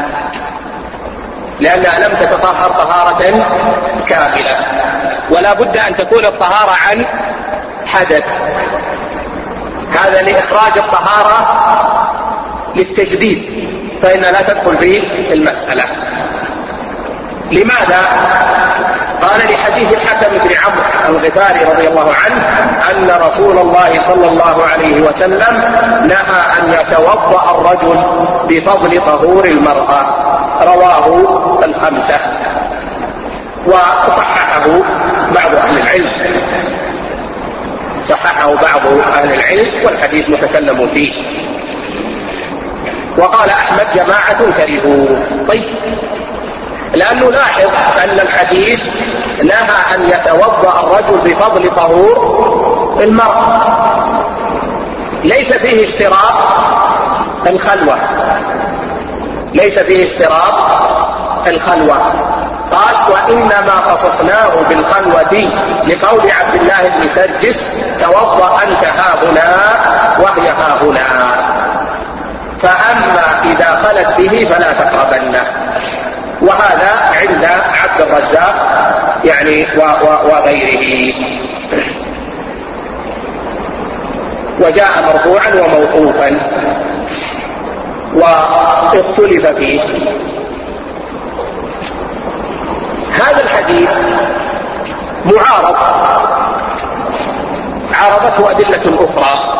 Speaker 1: لأنها لم تتطهر طهارة كاملة، ولا بد أن تكون الطهارة عن حدث. هذا لإخراج الطهارة للتجديد، فإنها لا تدخل في المسألة. لماذا؟ قال لحديث الحكم بن عمرو الغفاري رضي الله عنه أن رسول الله صلى الله عليه وسلم نهى أن يتوضأ الرجل بفضل طهور المرأة، رواه الخمسة، وصححه بعض أهل العلم، صححه بعض أهل العلم والحديث متكلم فيه. وقال أحمد جماعة كرهوه. طيب، لأنه لاحظ أن الحديث نهى أن يتوضأ الرجل بفضل طهور المرأة، ليس فيه اشتراط الخلوة، ليس فيه اشتراط الخلوة. قال وإنما خصصناه بالخلوة لقول عبد الله بن سرجس توضأ أنت هاهنا وهي هاهنا، فأما إذا خلت به فلا تقربنه. وهذا عند عبد الرزاق يعني وغيره، وجاء مرفوعا وموقوفا واختلف فيه. هذا الحديث معارض، عارضته أدلة أخرى،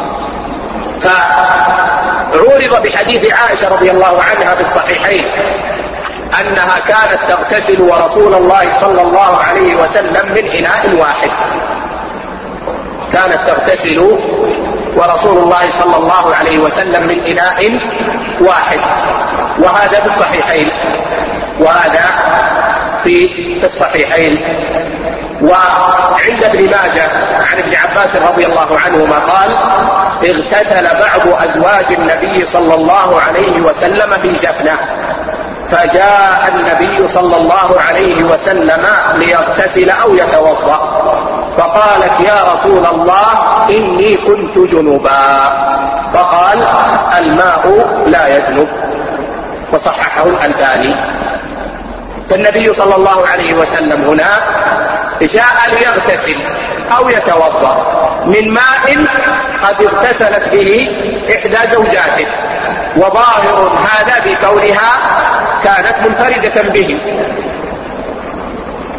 Speaker 1: فعورض بحديث عائشة رضي الله عنها بالصحيحين أنها كانت تغتسل ورسول الله صلى الله عليه وسلم من إناء واحد، كانت تغتسل ورسول الله صلى الله عليه وسلم من إناء واحد، وهذا في الصحيحين، وهذا في الصحيحين. وعند ابن ماجه عن ابن عباس رضي الله عنهما قال اغتسل بعض أزواج النبي صلى الله عليه وسلم في جفنة، فجاء النبي صلى الله عليه وسلم ليغتسل أو يتوضأ، فقالت يا رسول الله إني كنت جنبا، فقال الماء لا يجنب، وصححه الألباني. فالنبي صلى الله عليه وسلم هنا جاء ليغتسل أو يتوضأ من ماء قد اغتسلت به إحدى زوجاته، وظاهر هذا بكونها كانت منفردة به،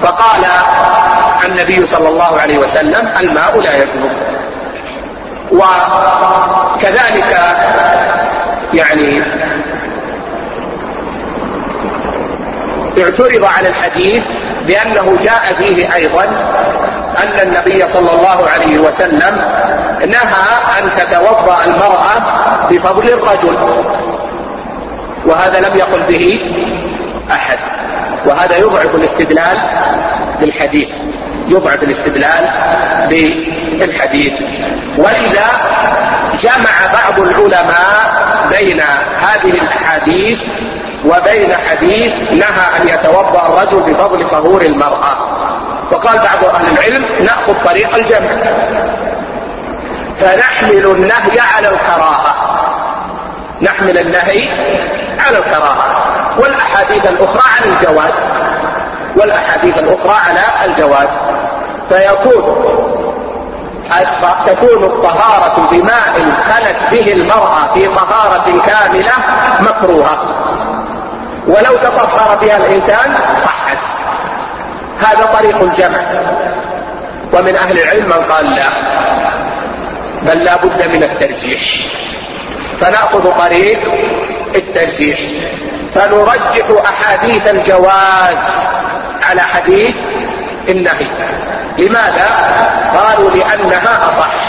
Speaker 1: فقال النبي صلى الله عليه وسلم: الماء لا يجنب. وكذلك يعني اعترض على الحديث بأنه جاء فيه أيضا أن النبي صلى الله عليه وسلم نهى أن تتوضأ المرأة بفضل الرجل، وهذا لم يقل به أحد، وهذا يضعف الاستدلال بالحديث، يضعف الاستدلال بالحديث. ولذا جمع بعض العلماء بين هذه الأحاديث وبين حديث نهى أن يتوضأ الرجل بفضل طهور المرأة. فقال بعض أهل العلم: نأخذ طريق الجمع، فنحمل النهي على الكراهة، نحمل النهي على الكراهة، والأحاديث الأخرى على الجواز، والأحاديث الأخرى على الجواز. تكون الطهارة بماء خلت به المرأة في طهارة كاملة مكروهة، ولو تطهر بها الإنسان صحت. هذا طريق الجمع. ومن أهل العلم من قال لا، بل لا بد من الترجيح، فنأخذ طريق الترجيح، فنرجح أحاديث الجواز على حديث النهي. لماذا؟ قالوا لأنها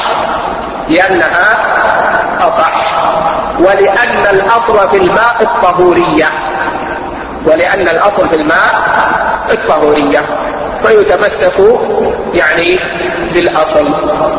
Speaker 1: أصح، ولأن الأصل في الماء الطهورية، ولأن الأصل في الماء الطهورية، فيتمسك يعني بالأصل.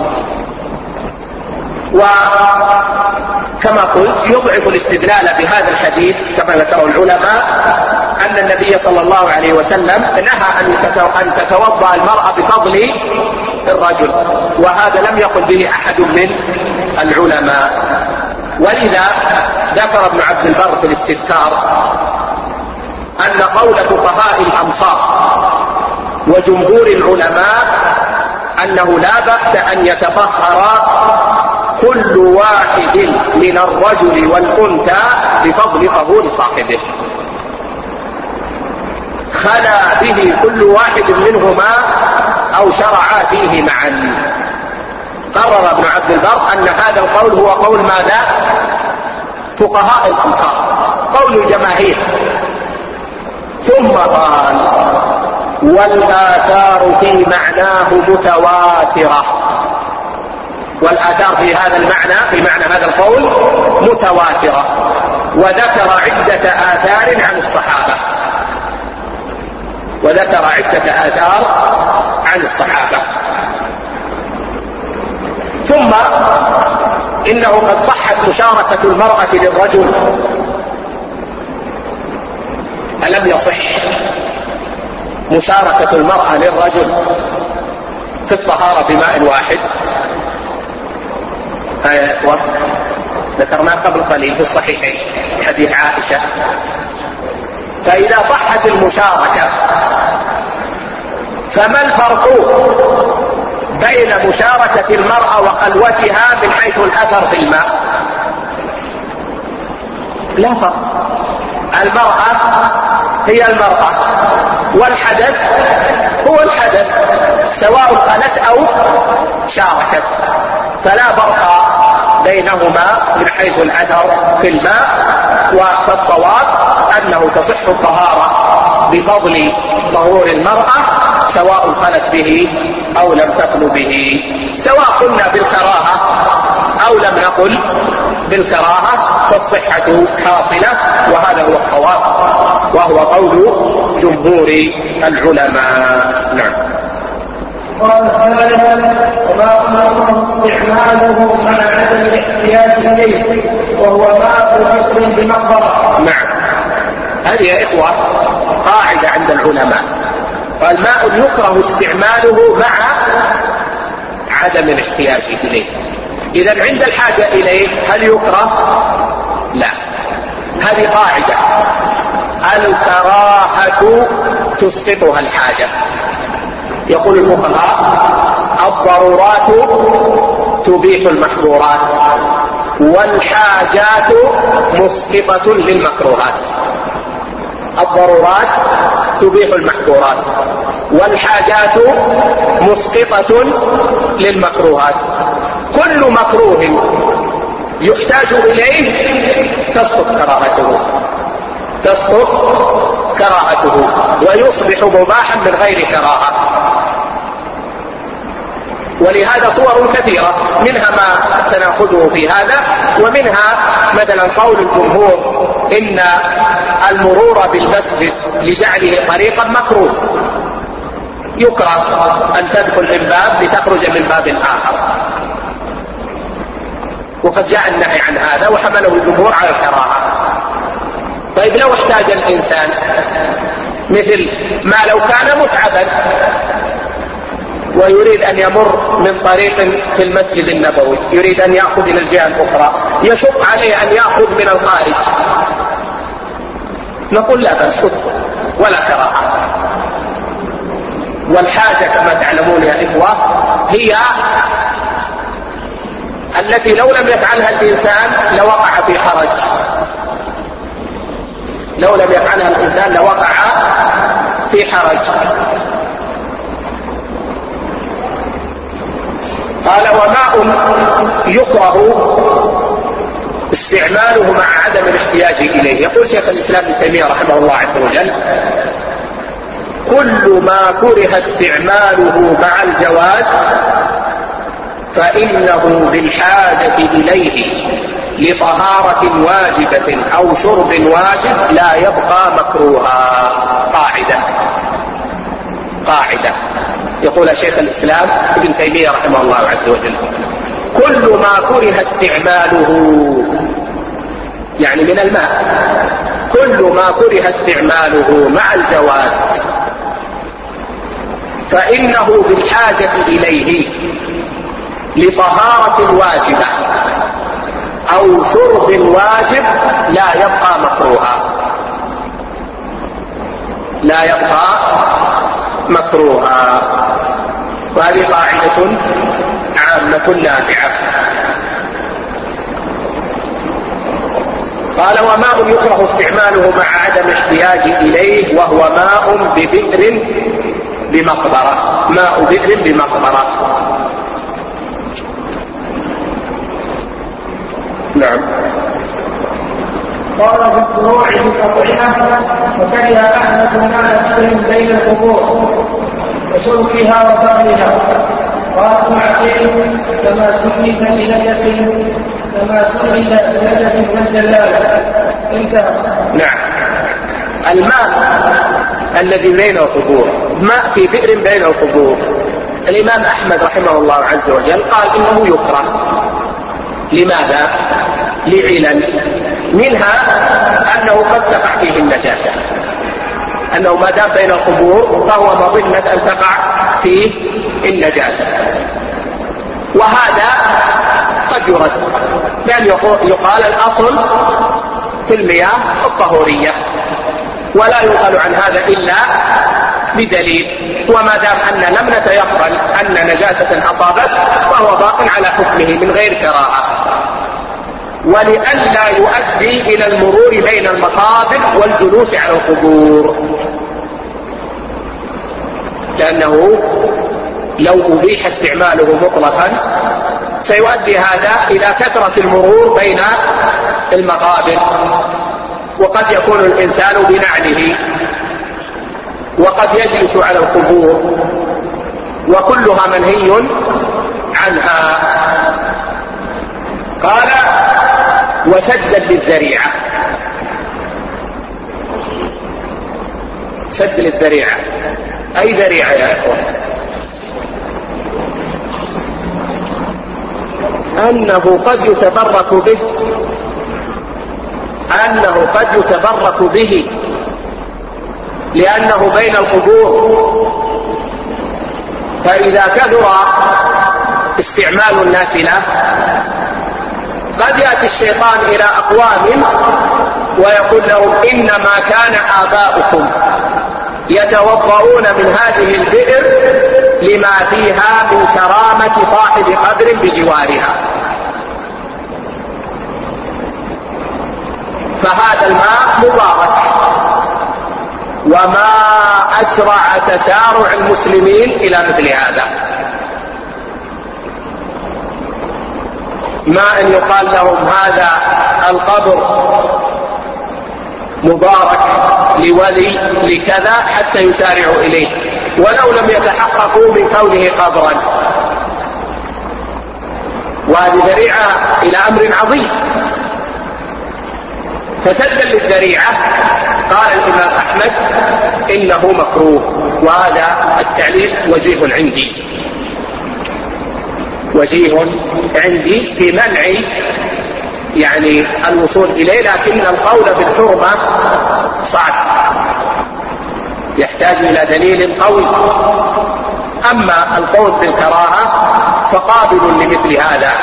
Speaker 1: وكما قلت يضعف الاستدلال بهذا الحديث كما ذكره العلماء أن النبي صلى الله عليه وسلم نهى أن تتوضأ المرأة بفضل الرجل، وهذا لم يقل به أحد من العلماء. ولذا ذكر ابن عبد البر في الاستذكار أن قول فقهاء الأمصار وجمهور العلماء أنه لا بأس أن يتطهر كل واحد من الرجل والأنثى بفضل طهور صاحبه، خلا به كل واحد منهما أو شرعا فيه معا. قرر ابن عبد البر أن هذا القول هو قول ماذا؟ فقهاء الأمصار، قول الجماهير. ثم قال: والآثار في معناه متواترة، والآثار في هذا المعنى، في معنى هذا القول متواترة. وذكر عدة آثار عن الصحابة، وذكر عدة آثار عن الصحابة. ثم إنه قد صحت مشاركة المرأة للرجل، ألم يصح مشاركة المرأة للرجل في الطهارة بماء واحد؟ يا إخوة ذكرناه قبل قليل في الصحيحين حديث عائشة. فإذا صحت المشاركة فما الفرق بين مشاركة المرأة وخلوتها من حيث الأثر في الماء؟ لا فرق. المرأة هي المرأة، والحدث هو الحدث، سواء خلت أو شاركت، فلا فرق بينهما من حيث الأثر في الماء. والصواب أنه تصح الطهارة بفضل طهور المرأة سواء خلت به أو لم تخل به، سواء قلنا بالكراهة أو لم نقل بالكراهة، فالصحة حاصلة، وهذا هو الصواب وهو قول جمهور العلماء. نعم.
Speaker 2: قال تعالى: وما أمره استعماله مع عدم الاحتياج إليه وهو ماء فطر بمقبرة.
Speaker 1: نعم، هذه يا إخوة قاعدة عند العلماء، فالماء يكره استعماله مع عدم الاحتياج إليه. إذا عند الحاجة إليه هل يكره؟ لا، هذه قاعدة، الكراهة تسقطها الحاجة. يقول الفقهاء: الضرورات تبيح المحظورات، والحاجات مسقطة للمكروهات. الضرورات تبيح المحظورات، والحاجات مسقطة للمكروهات. كل مكروه يحتاج إليه تسقط كراهته ويصبح مباحا من غير كراهة. ولهذا صور كثيرة، منها ما سنأخذه في هذا، ومنها مثلا قول الجمهور إن المرور بالمسجد لجعله طريقا مكروه، يكره أن تدخل من باب لتخرج من باب آخر، وقد جاء النهي عن هذا وحمله الجمهور على الكراهة. طيب لو احتاج الإنسان، مثل ما لو كان متعبا ويريد أن يمر من طريق في المسجد النبوي، يريد أن يأخذ إلى الجهة الأخرى، يشق عليه أن يأخذ من الخارج، نقول لا بأس ادخل ولا كراهة. والحاجة كما تعلمون يا إخوة هي التي لو لم يفعلها الإنسان لوقع في حرج، لو لم يفعلها الإنسان لوقع في حرج. قال وماء يكره استعماله مع عدم الاحتياج إليه. يقول شيخ الإسلام ابن تيمية رحمه الله عز وجل: كل ما كره استعماله مع الجواز فإنه بالحاجة إليه لطهارة واجبة أو شرب واجب لا يبقى مكروها. قاعدة يقول شيخ الإسلام ابن تيمية رحمه الله عز وجل: كل ما كره استعماله، يعني من الماء، كل ما كره استعماله مع الجواز فإنه بالحاجة إليه لطهارة واجبة أو شرب واجب لا يبقى مكروها. وهذه قاعدة عامة نافعة. قال وماء يكره استعماله مع عدم احتياج إليه وهو ماء ببئر بمقبرة، ماء بئر بمقبرة. نعم.
Speaker 2: قال في الفروع بالأطعمة: وكره أحمد ماء بئر بين القبور وشربها وفرها. قال ابن عقيل: كما سميت لنجس والجلالة. انتهى.
Speaker 1: نعم. الماء الذي بين القبور، ماء في بئر بين القبور، الإمام أحمد رحمه الله عز وجل قال إنه يكره. لماذا؟ لعلل، منها أنه قد تقع فيه النجاسة، أنه ما دام بين القبور فهو مظنة أن تقع فيه النجاسة، وهذا قد يرد، لأن يقال الأصل في المياه الطهورية، ولا يقال عن هذا إلا بدليل. وما دام أن لم نتيقن أن نجاسة أصابت فهو باق على حكمه من غير كراهة. ولئلا يؤدي إلى المرور بين المقابر والجلوس على القبور، لأنه لو أبيح استعماله مطلقا سيؤدي هذا إلى كثرة المرور بين المقابر، وقد يكون الإنسان بنعله، وقد يجلس على القبور، وكلها منهي عنها. قال وسدا للذريعة. سد للذريعة أي ذريعة يا إخوة؟ أنه قد يتبرك به لأنه بين القبور، فإذا كثر استعمال الناس له قد يأتي الشيطان إلى أقوام ويقول لهم إنما كان آباؤكم يتوضؤون من هذه البئر لما فيها من كرامة صاحب قبر بجوارها، فهذا الماء مبارك وما أسرع تسارع المسلمين إلى مثل هذا. ما أن يقال لهم هذا القبر مبارك لولي لكذا حتى يسارعوا إليه، ولو لم يتحققوا من كونه قبرا. وهذه ذريعة إلى أمر عظيم. فسدا للذريعة قال الإمام أحمد إنه مكروه، وهذا التعليل وجيه عندي في منع يعني الوصول إليه، لكن القول بالحرمة صعب، يحتاج إلى دليل قوي. أما القول بالكراهة فقابل لمثل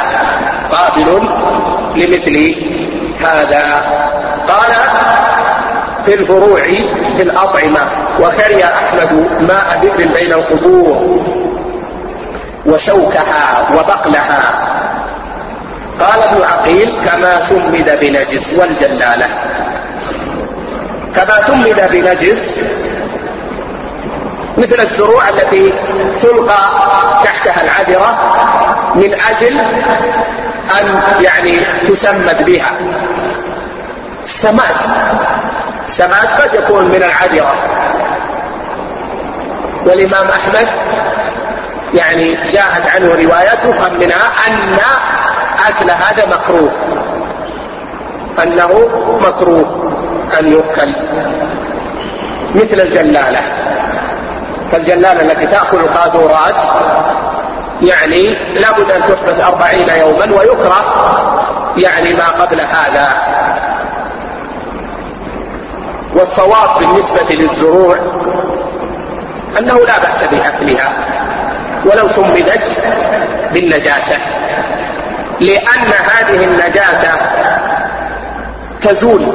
Speaker 1: هذا. قال في الفروع في الأطعمة: وكره أحمد ماء بئر بين القبور وشوكها وبقلها. قال ابن عقيل: كما سمد بنجس. والجلالة كما سمد بنجس مثل الزروع التي تلقى تحتها العذرة من أجل أن يعني تسمد بها. السماد قد يكون من العذرة، والإمام أحمد يعني جاءت عنه روايات يفهم منها أن أكل هذا مكروه، أنه مكروه أن يؤكل. مثل الجلالة، فالجلالة التي تأكل القاذورات يعني لابد أن تحبس 40 يوما، ويكره يعني ما قبل هذا. والصواب بالنسبة للزروع أنه لا بأس بأكلها ولو سمدت بالنجاسة، لأن هذه النجاسة تزول،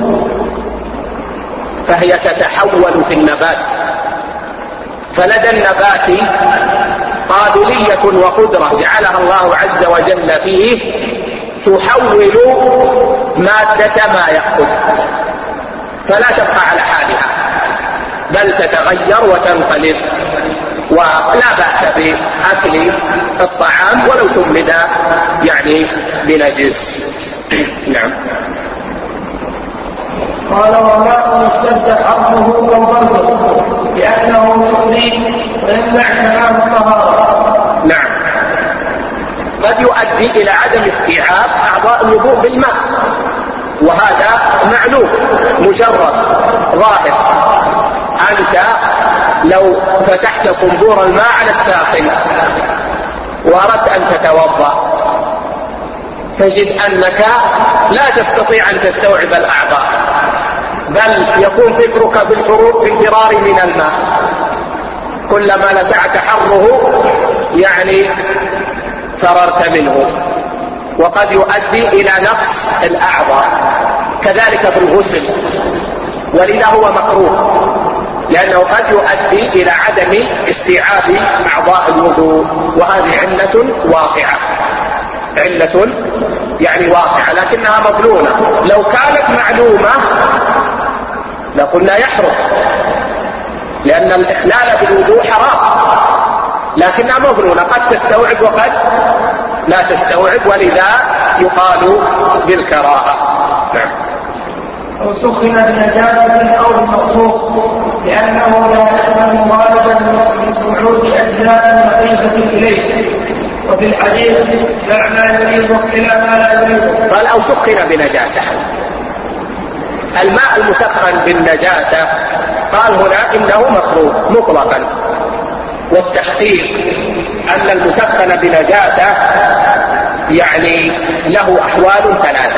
Speaker 1: فهي تتحول في النبات. فلدى النبات قابلية وقدرة جعلها الله عز وجل فيه تحول مادة ما يأكل، فلا تبقى على حالها بل تتغير وتنقلب، ولا بأس بأكل الطعام ولو سمد يعني بنجس. نعم.
Speaker 2: قال: وماء اشتد حرفه كالبرد لأنه يؤذي ويمنع تمام الطهارة.
Speaker 1: نعم، قد يؤدي إلى عدم استيعاب أعضاء الوضوء بالماء، وهذا معلوم مجرد ظاهر. أنت لو فتحت صنبور الماء على الساخن وأردت أن تتوضأ تجد أنك لا تستطيع أن تستوعب الأعضاء، بل يكون فكرك بالفرار من الماء، كلما لسعت حره يعني فررت منه، وقد يؤدي إلى نقص الأعضاء. كذلك في الغسل، ولذا هو مكروه، لأنه قد يؤدي إلى عدم استيعاب أعضاء الوضوء، وهذه علة يعني واقعة لكنها مظنونة. لو كانت معلومة لقلنا يحرم، لأن الإخلال بالوضوء حرام، لكنها مظنونة، قد تستوعب وقد لا تستوعب، ولذا يقال بالكراهة. نعم.
Speaker 2: أو سخن بنجاسة أو بمقصود، لأنه لا يسلم غالبا من صعود أجزاء لطيفة إليه، وفي الحديث دع ما يريد إلى ما لا يريد.
Speaker 1: قال: أو سخن بنجاسة. الماء المسخن بالنجاسة قال هنا إنه مكروه مطلقا، والتحقيق أن المسخن بنجاسة يعني له أحوال 3.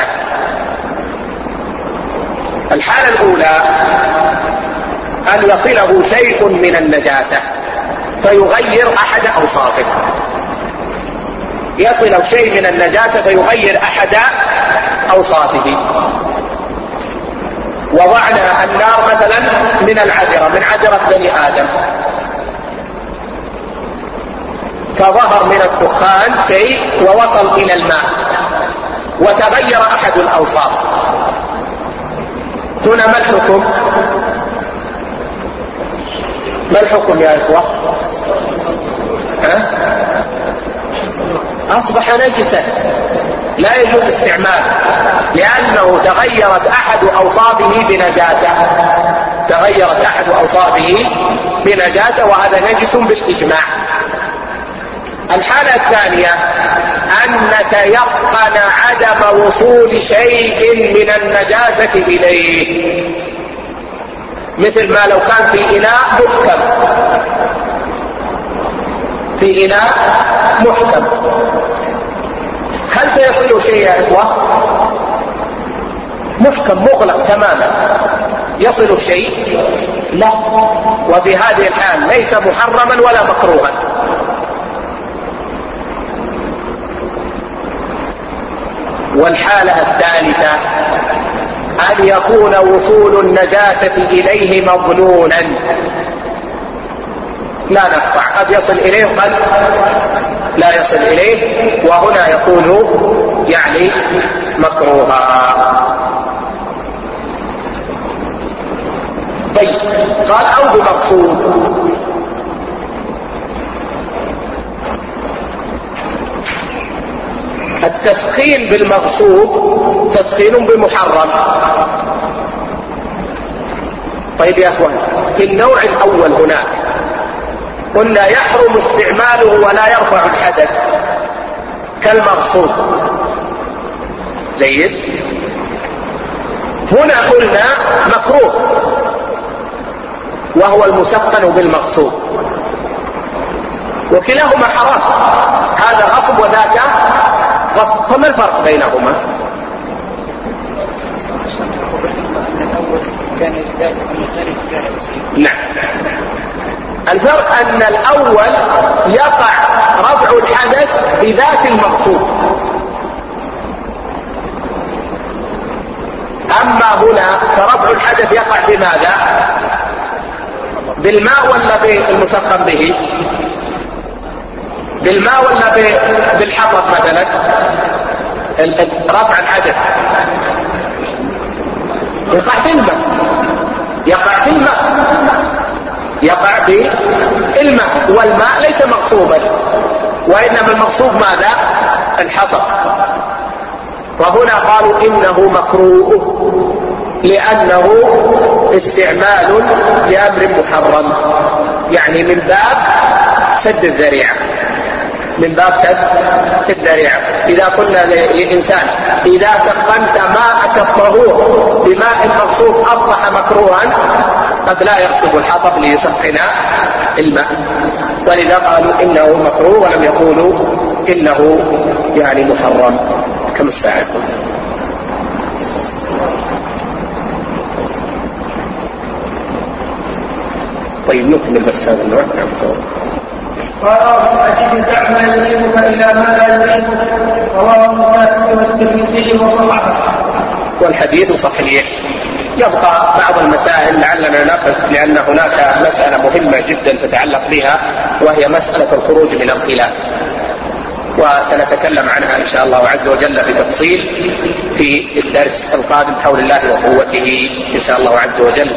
Speaker 1: الحالة الأولى أن يصله شيء من النجاسة فيغير أحد أوصافه، يصل شيء من النجاسة فيغير أحد أوصافه. وضعنا النار مثلا من العذرة، من عذرة بني آدم، فظهر من الدخان شيء ووصل إلى الماء وتغير أحد الأوصاف. هنا ما الحكم؟ ما الحكم يا إخوة؟ أصبح نجسا لا يجوز استعماله لأنه تغيرت أحد أوصافه بنجاسة، تغيرت أحد أوصافه بنجاسة، وهذا نجس بالإجماع. الحالة الثانية أن نتيقن عدم وصول شيء من النجاسة إليه، مثل ما لو كان في إناء محكم، في إناء محكم، هل سيصل شيء يا إخوة؟ محكم مغلق تماما، يصل الشيء؟ لا. وفي هذه الحال ليس محرما ولا مكروها. والحالة الثالثة أن يكون وصول النجاسة إليه مظنونا لا نقطع، قد يصل إليه قد لا يصل إليه، وهنا يكون يعني مكروها. طيب قال أو بمقصود. التسخين بالمغصوب تسخين بمحرم. طيب يا أخوان، في النوع الأول هناك قلنا يحرم استعماله ولا يرفع الحدث كالمغصوب، جيد. هنا قلنا مكروه وهو المسخن بالمغصوب، وكلاهما حرام، هذا غصب وذاك غصب، فما الفرق بينهما؟ نعم، الفرق أن الأول يقع رفع الحدث بذات المقصود، أما هنا فرفع الحدث يقع بماذا؟ بالماء ولا بالمسخن به؟ بالماء ولا بالحطب مثلا؟ رفع الحدث يقع بالماء، يقع بالماء، يقع بالماء، والماء ليس مغصوبا، وإنما المغصوب ماذا؟ الحطب. وهنا قالوا إنه مكروه لأنه استعمال لأمر محرم، يعني من باب سد الذريعة، من باب سد الذريعة. إذا قلنا لإنسان إذا سخنت ماءك الطهور بماء مغصوب أصبح مكروها، قد لا يغصب الحطب ليسخن الماء، ولذا قالوا إنه مكروه ولم يقولوا إنه يعني محرم. كم الساعة؟ طيب نكمل بس هذا النوع.
Speaker 2: قال أجد تعمل يليمك إلى ما لا يليمك، رواه مسلم والترمذي وصححه.
Speaker 1: والحديث صحيح. يبقى بعض المسائل لعلنا نقف، لأن هناك مسألة مهمة جدا تتعلق بها، وهي مسألة الخروج من الخلاف، وسنتكلم عنها إن شاء الله عز وجل بتفصيل في الدرس القادم حول الله وقوته إن شاء الله عز وجل.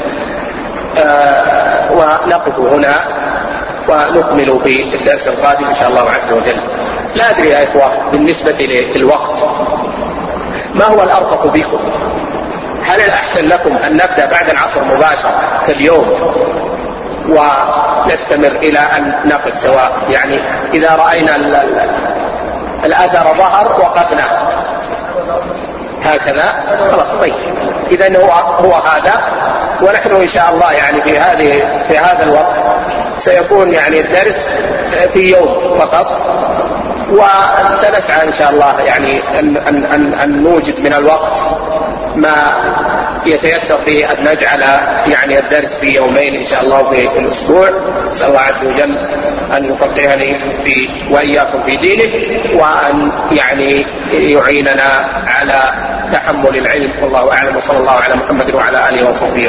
Speaker 1: ونقف هنا ونكمل في الدرس القادم إن شاء الله عز وجل. لا أدري يا إخوة بالنسبة للوقت ما هو الأرفق بكم؟ هل الأحسن لكم أن نبدأ بعد العصر مباشرة كاليوم ونستمر إلى أن نقف سواء، يعني إذا رأينا الأثر ظهر وقفنا هكذا خلاص؟ طيب إذن هو هذا، ونحن إن شاء الله يعني في هذا الوقت سيكون يعني الدرس في يوم فقط، وسنسعى إن شاء الله يعني أن نوجد من الوقت ما يتيسر فيه أن نجعل يعني الدرس في يومين إن شاء الله في الأسبوع. نسأل الله عز وجل أن يفقهني وإياكم في دينه، وأن يعني يعيننا على تحمل العلم. والله أعلم، وصلى الله على محمد وعلى آله وصحبه.